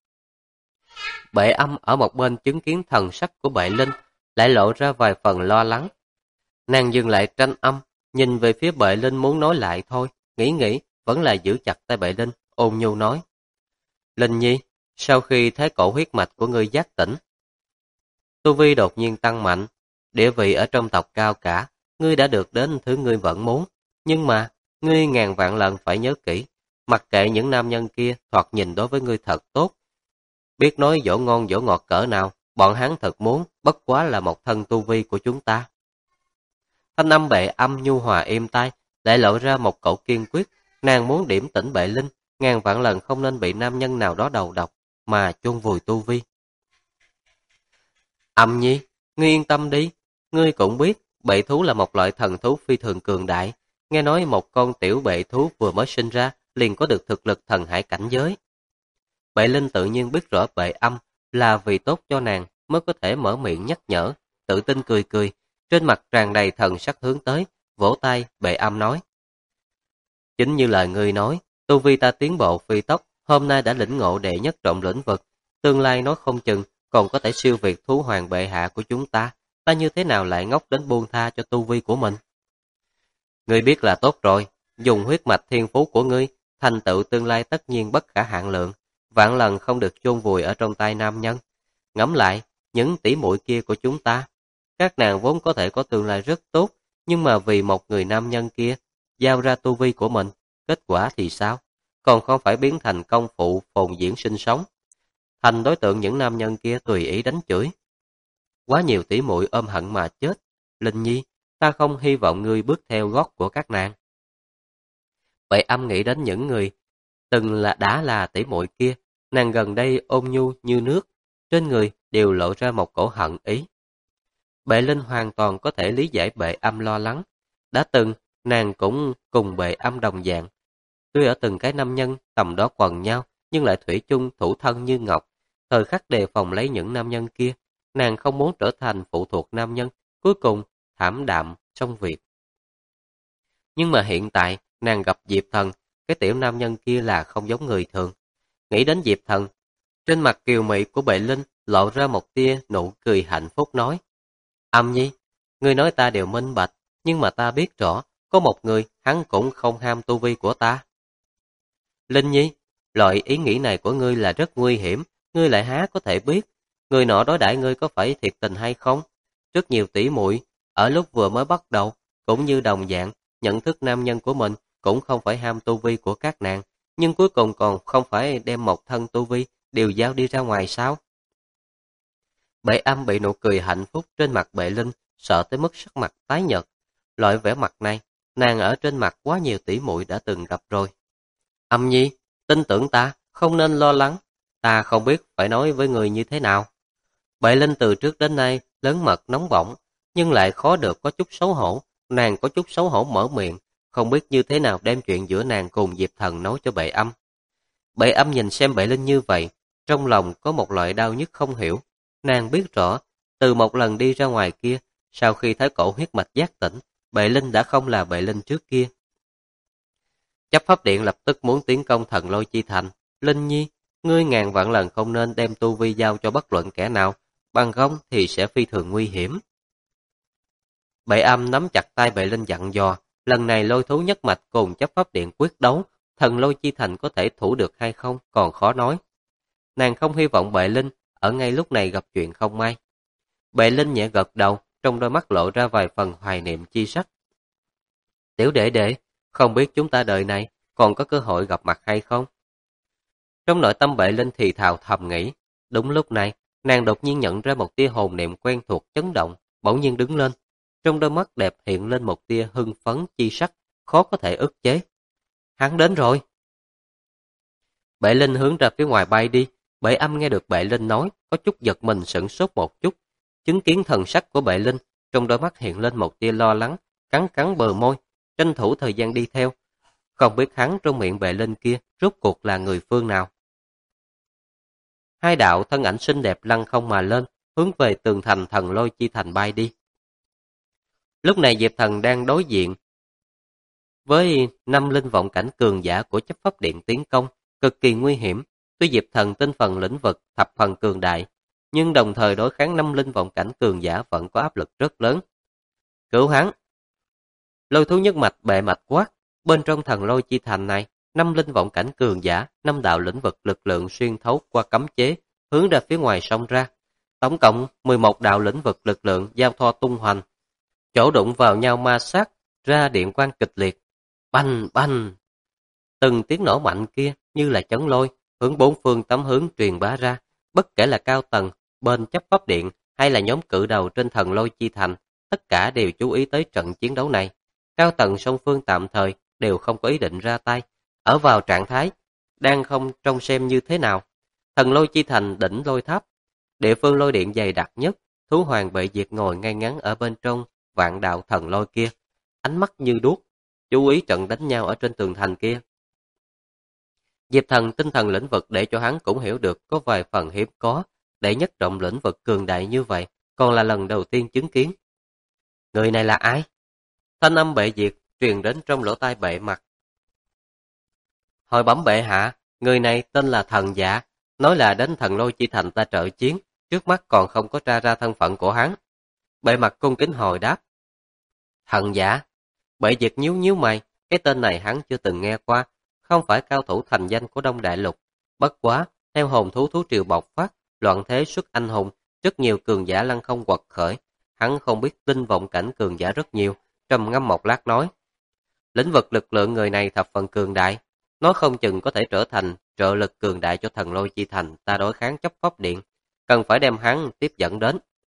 Bệ Âm ở một bên chứng kiến thần sắc của Bệ Linh, lại lộ ra vài phần lo lắng. Nàng dừng lại tranh âm, nhìn về phía Bệ Linh muốn nói lại thôi, nghĩ, vẫn là giữ chặt tay Bệ Linh, ôn nhu nói. Linh Nhi, sau khi thái cổ huyết mạch của ngươi giác tỉnh, tu vi đột nhiên tăng mạnh, Địa vị ở trong tộc cao cả, ngươi đã được đến thứ ngươi vẫn muốn. Nhưng mà, ngươi ngàn vạn lần phải nhớ kỹ, mặc kệ những nam nhân kia thoạt nhìn đối với ngươi thật tốt. Biết nói dỗ ngon dỗ ngọt cỡ nào, bọn hắn thật muốn, bất quá là một thân tu vi của chúng ta. Thanh âm Bệ Âm nhu hòa êm tai, lại lộ ra một cậu kiên quyết, nàng muốn điểm tỉnh Bệ Linh, ngàn vạn lần không nên bị nam nhân nào đó đầu độc, mà chôn vùi tu vi. Âm Nhi, ngươi yên tâm đi, ngươi cũng biết, bệ thú là một loại thần thú phi thường cường đại, nghe nói một con tiểu bệ thú vừa mới sinh ra, liền có được thực lực thần hải cảnh giới. Bệ Linh tự nhiên biết rõ Bệ Âm là vì tốt cho nàng mới có thể mở miệng nhắc nhở, tự tin cười cười, trên mặt tràn đầy thần sắc hướng tới, vỗ tay, Bệ Âm nói. Chính như lời ngươi nói, tu vi ta tiến bộ phi tốc, hôm nay đã lĩnh ngộ đệ nhất trọng lĩnh vực, tương lai nói không chừng còn có thể siêu việt thú hoàng bệ hạ của chúng ta, ta như thế nào lại ngốc đến buông tha cho tu vi của mình. Ngươi biết là tốt rồi, dùng huyết mạch thiên phú của ngươi, thành tựu tương lai tất nhiên bất khả hạn lượng, vạn lần không được chôn vùi ở trong tay nam nhân. Ngẫm lại, những tỷ muội kia của chúng ta, các nàng vốn có thể có tương lai rất tốt, nhưng mà vì một người nam nhân kia, giao ra tu vi của mình, kết quả thì sao? Còn không phải biến thành công phụ phồn diễn sinh sống, thành đối tượng những nam nhân kia tùy ý đánh chửi. Quá nhiều tỷ muội ôm hận mà chết. Linh Nhi, ta không hy vọng ngươi bước theo gót của các nàng. Vậy Âm nghĩ đến những người đã là tỷ muội kia, nàng gần đây ôn nhu như nước, trên người đều lộ ra một cổ hận ý. Bệ Linh hoàn toàn có thể lý giải Bệ Âm lo lắng. Đã từng, nàng cũng cùng Bệ Âm đồng dạng. Tuy ở từng cái nam nhân tầm đó quần nhau, nhưng lại thủy chung thủ thân như ngọc. Thời khắc đề phòng lấy những nam nhân kia, nàng không muốn trở thành phụ thuộc nam nhân, cuối cùng thảm đạm trong việc. Nhưng mà hiện tại, nàng gặp Diệp Thần, cái tiểu nam nhân kia là không giống người thường. Nghĩ đến Diệp Thần, trên mặt kiều mị của Bệ Linh lộ ra một tia nụ cười hạnh phúc nói. Âm Nhi, ngươi nói ta đều minh bạch, nhưng mà ta biết rõ, có một người hắn cũng không ham tu vi của ta. Linh Nhi, loại ý nghĩ này của ngươi là rất nguy hiểm, ngươi lại há có thể biết, người nọ đối đãi ngươi có phải thiệt tình hay không? Rất nhiều tỷ muội ở lúc vừa mới bắt đầu, cũng như đồng dạng, nhận thức nam nhân của mình cũng không phải ham tu vi của các nàng, nhưng cuối cùng còn không phải đem một thân tu vi đều giao đi ra ngoài sao? Bệ Âm bị nụ cười hạnh phúc trên mặt Bệ Linh, sợ tới mức sắc mặt tái nhợt. Loại vẻ mặt này, nàng ở trên mặt quá nhiều tỷ muội đã từng gặp rồi. Âm Nhi, tin tưởng ta, không nên lo lắng, ta không biết phải nói với người như thế nào. Bệ Linh từ trước đến nay lớn mật nóng bỏng, nhưng lại khó được có chút xấu hổ, nàng có chút xấu hổ mở miệng, không biết như thế nào đem chuyện giữa nàng cùng Diệp Thần nói cho Bệ Âm. Bệ Âm nhìn xem Bệ Linh như vậy, trong lòng có một loại đau nhức không hiểu. Nàng biết rõ, từ một lần đi ra ngoài kia, sau khi thấy cổ huyết mạch giác tỉnh, Bệ Linh đã không là Bệ Linh trước kia. Chấp pháp điện lập tức muốn tiến công Thần Lôi Chi Thành. Linh Nhi, ngươi ngàn vạn lần không nên đem tu vi giao cho bất luận kẻ nào, bằng không thì sẽ phi thường nguy hiểm. Bệ Âm nắm chặt tay Bệ Linh dặn dò, lần này lôi thú nhất mạch cùng chấp pháp điện quyết đấu, Thần Lôi Chi Thành có thể thủ được hay không còn khó nói. Nàng không hy vọng Bệ Linh ở ngay lúc này gặp chuyện không may. Bệ Linh nhẹ gật đầu, trong đôi mắt lộ ra vài phần hoài niệm chi sắc. Tiểu đệ đệ, không biết chúng ta đời này còn có cơ hội gặp mặt hay không? Trong nội tâm Bệ Linh thì thào thầm nghĩ. Đúng lúc này, nàng đột nhiên nhận ra một tia hồn niệm quen thuộc chấn động, bỗng nhiên đứng lên. Trong đôi mắt đẹp hiện lên một tia hưng phấn chi sắc, khó có thể ức chế. Hắn đến rồi. Bệ Linh hướng ra phía ngoài bay đi. Bệ Âm nghe được Bệ Linh nói, có chút giật mình sửng sốt một chút. Chứng kiến thần sắc của Bệ Linh, trong đôi mắt hiện lên một tia lo lắng, cắn cắn bờ môi, tranh thủ thời gian đi theo. Không biết hắn trong miệng Bệ Linh kia rốt cuộc là người phương nào. Hai đạo thân ảnh xinh đẹp lăn không mà lên, hướng về tường thành Thần Lôi Chi Thành bay đi. Lúc này Diệp Thần đang đối diện với 5 linh vọng cảnh cường giả của chấp pháp điện tiến công, cực kỳ nguy hiểm. Tuy Diệp Thần tinh phần lĩnh vực thập phần cường đại, nhưng đồng thời đối kháng 5 linh vọng cảnh cường giả vẫn có áp lực rất lớn. Cứu hắn! Lôi thú nhất mạch bệ mạch quát, bên trong Thần Lôi Chi Thành này, 5 linh vọng cảnh cường giả, 5 đạo lĩnh vực lực lượng xuyên thấu qua cấm chế, hướng ra phía ngoài sông ra. Tổng cộng 11 đạo lĩnh vực lực lượng giao thoa tung hoành, chỗ đụng vào nhau ma sát, ra điện quang kịch liệt. Bành bành! Từng tiếng nổ mạnh kia như là chấn lôi, hướng bốn phương tám hướng truyền bá ra, bất kể là cao tầng, bên chấp pháp điện hay là nhóm cự đầu trên thần lôi chi thành, tất cả đều chú ý tới trận chiến đấu này. Cao tầng song phương tạm thời đều không có ý định ra tay, ở vào trạng thái đang không trông xem như thế nào. Thần lôi chi thành đỉnh lôi tháp, địa phương lôi điện dày đặc nhất, thú hoàng bệ diệt ngồi ngay ngắn ở bên trong vạn đạo thần lôi kia, ánh mắt như đuốc, chú ý trận đánh nhau ở trên tường thành kia. Diệp Thần tinh thần lĩnh vực để cho hắn cũng hiểu được có vài phần hiếm có, để nhất trọng lĩnh vực cường đại như vậy, còn là lần đầu tiên chứng kiến. Người này là ai? Thanh âm bệ diệt truyền đến trong lỗ tai bệ mặt. Hồi bẩm bệ hạ, người này tên là Thần Dạ, nói là đến thần lôi chi thành ta trợ chiến, trước mắt còn không có tra ra thân phận của hắn. Bệ mặt cung kính hồi đáp. Thần Dạ? Bệ diệt nhíu nhíu mày, cái tên này hắn chưa từng nghe qua, không phải cao thủ thành danh của Đông Đại Lục. Bất quá, theo hồn thú thú triều bộc phát, loạn thế xuất anh hùng, rất nhiều cường giả lăng không quật khởi. Hắn không biết tin vọng cảnh cường giả rất nhiều, trầm ngâm một lát nói. Lĩnh vực lực lượng người này thập phần cường đại, nói không chừng có thể trở thành trợ lực cường đại cho thần lôi chi thành ta đối kháng chấp pháp điện, cần phải đem hắn tiếp dẫn đến.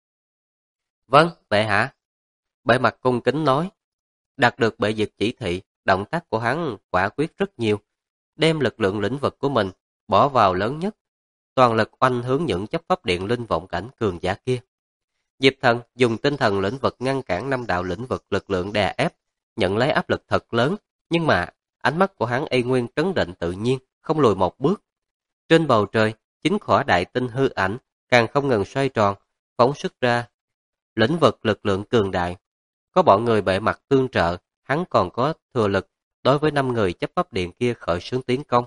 Vâng, bệ hạ. Bệ mặt cung kính nói. Đạt được bệ diệt chỉ thị, động tác của hắn quả quyết rất nhiều, đem lực lượng lĩnh vực của mình bỏ vào lớn nhất, toàn lực oanh hướng những chấp pháp điện linh vọng cảnh cường giả kia. Diệp Thần dùng tinh thần lĩnh vực ngăn cản 5 đạo lĩnh vực lực lượng đè ép, nhận lấy áp lực thật lớn, nhưng mà ánh mắt của hắn y nguyên trấn định tự nhiên, không lùi một bước. Trên bầu trời, 9 khỏa đại tinh hư ảnh càng không ngừng xoay tròn, phóng xuất ra lĩnh vực lực lượng cường đại. Có bọn người bệ mặt tương trợ, hắn còn có thừa lực đối với 5 người chấp pháp điện kia khởi xướng tiến công.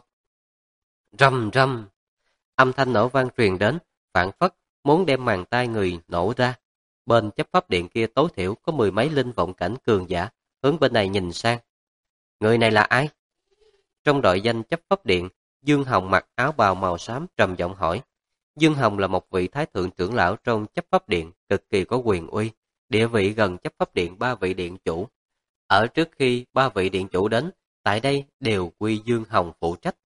Rầm rầm, âm thanh nổ vang truyền đến, phản phất muốn đem màn tai người nổ ra. Bên chấp pháp điện kia tối thiểu có 10 mấy linh vọng cảnh cường giả, hướng bên này nhìn sang. Người này là ai? Trong đội danh chấp pháp điện, Dương Hồng mặc áo bào màu xám trầm giọng hỏi. Dương Hồng là một vị thái thượng trưởng lão trong chấp pháp điện, cực kỳ có quyền uy, địa vị gần chấp pháp điện 3 vị điện chủ. Ở trước khi 3 vị điện chủ đến, tại đây đều quy Dương Hồng phụ trách.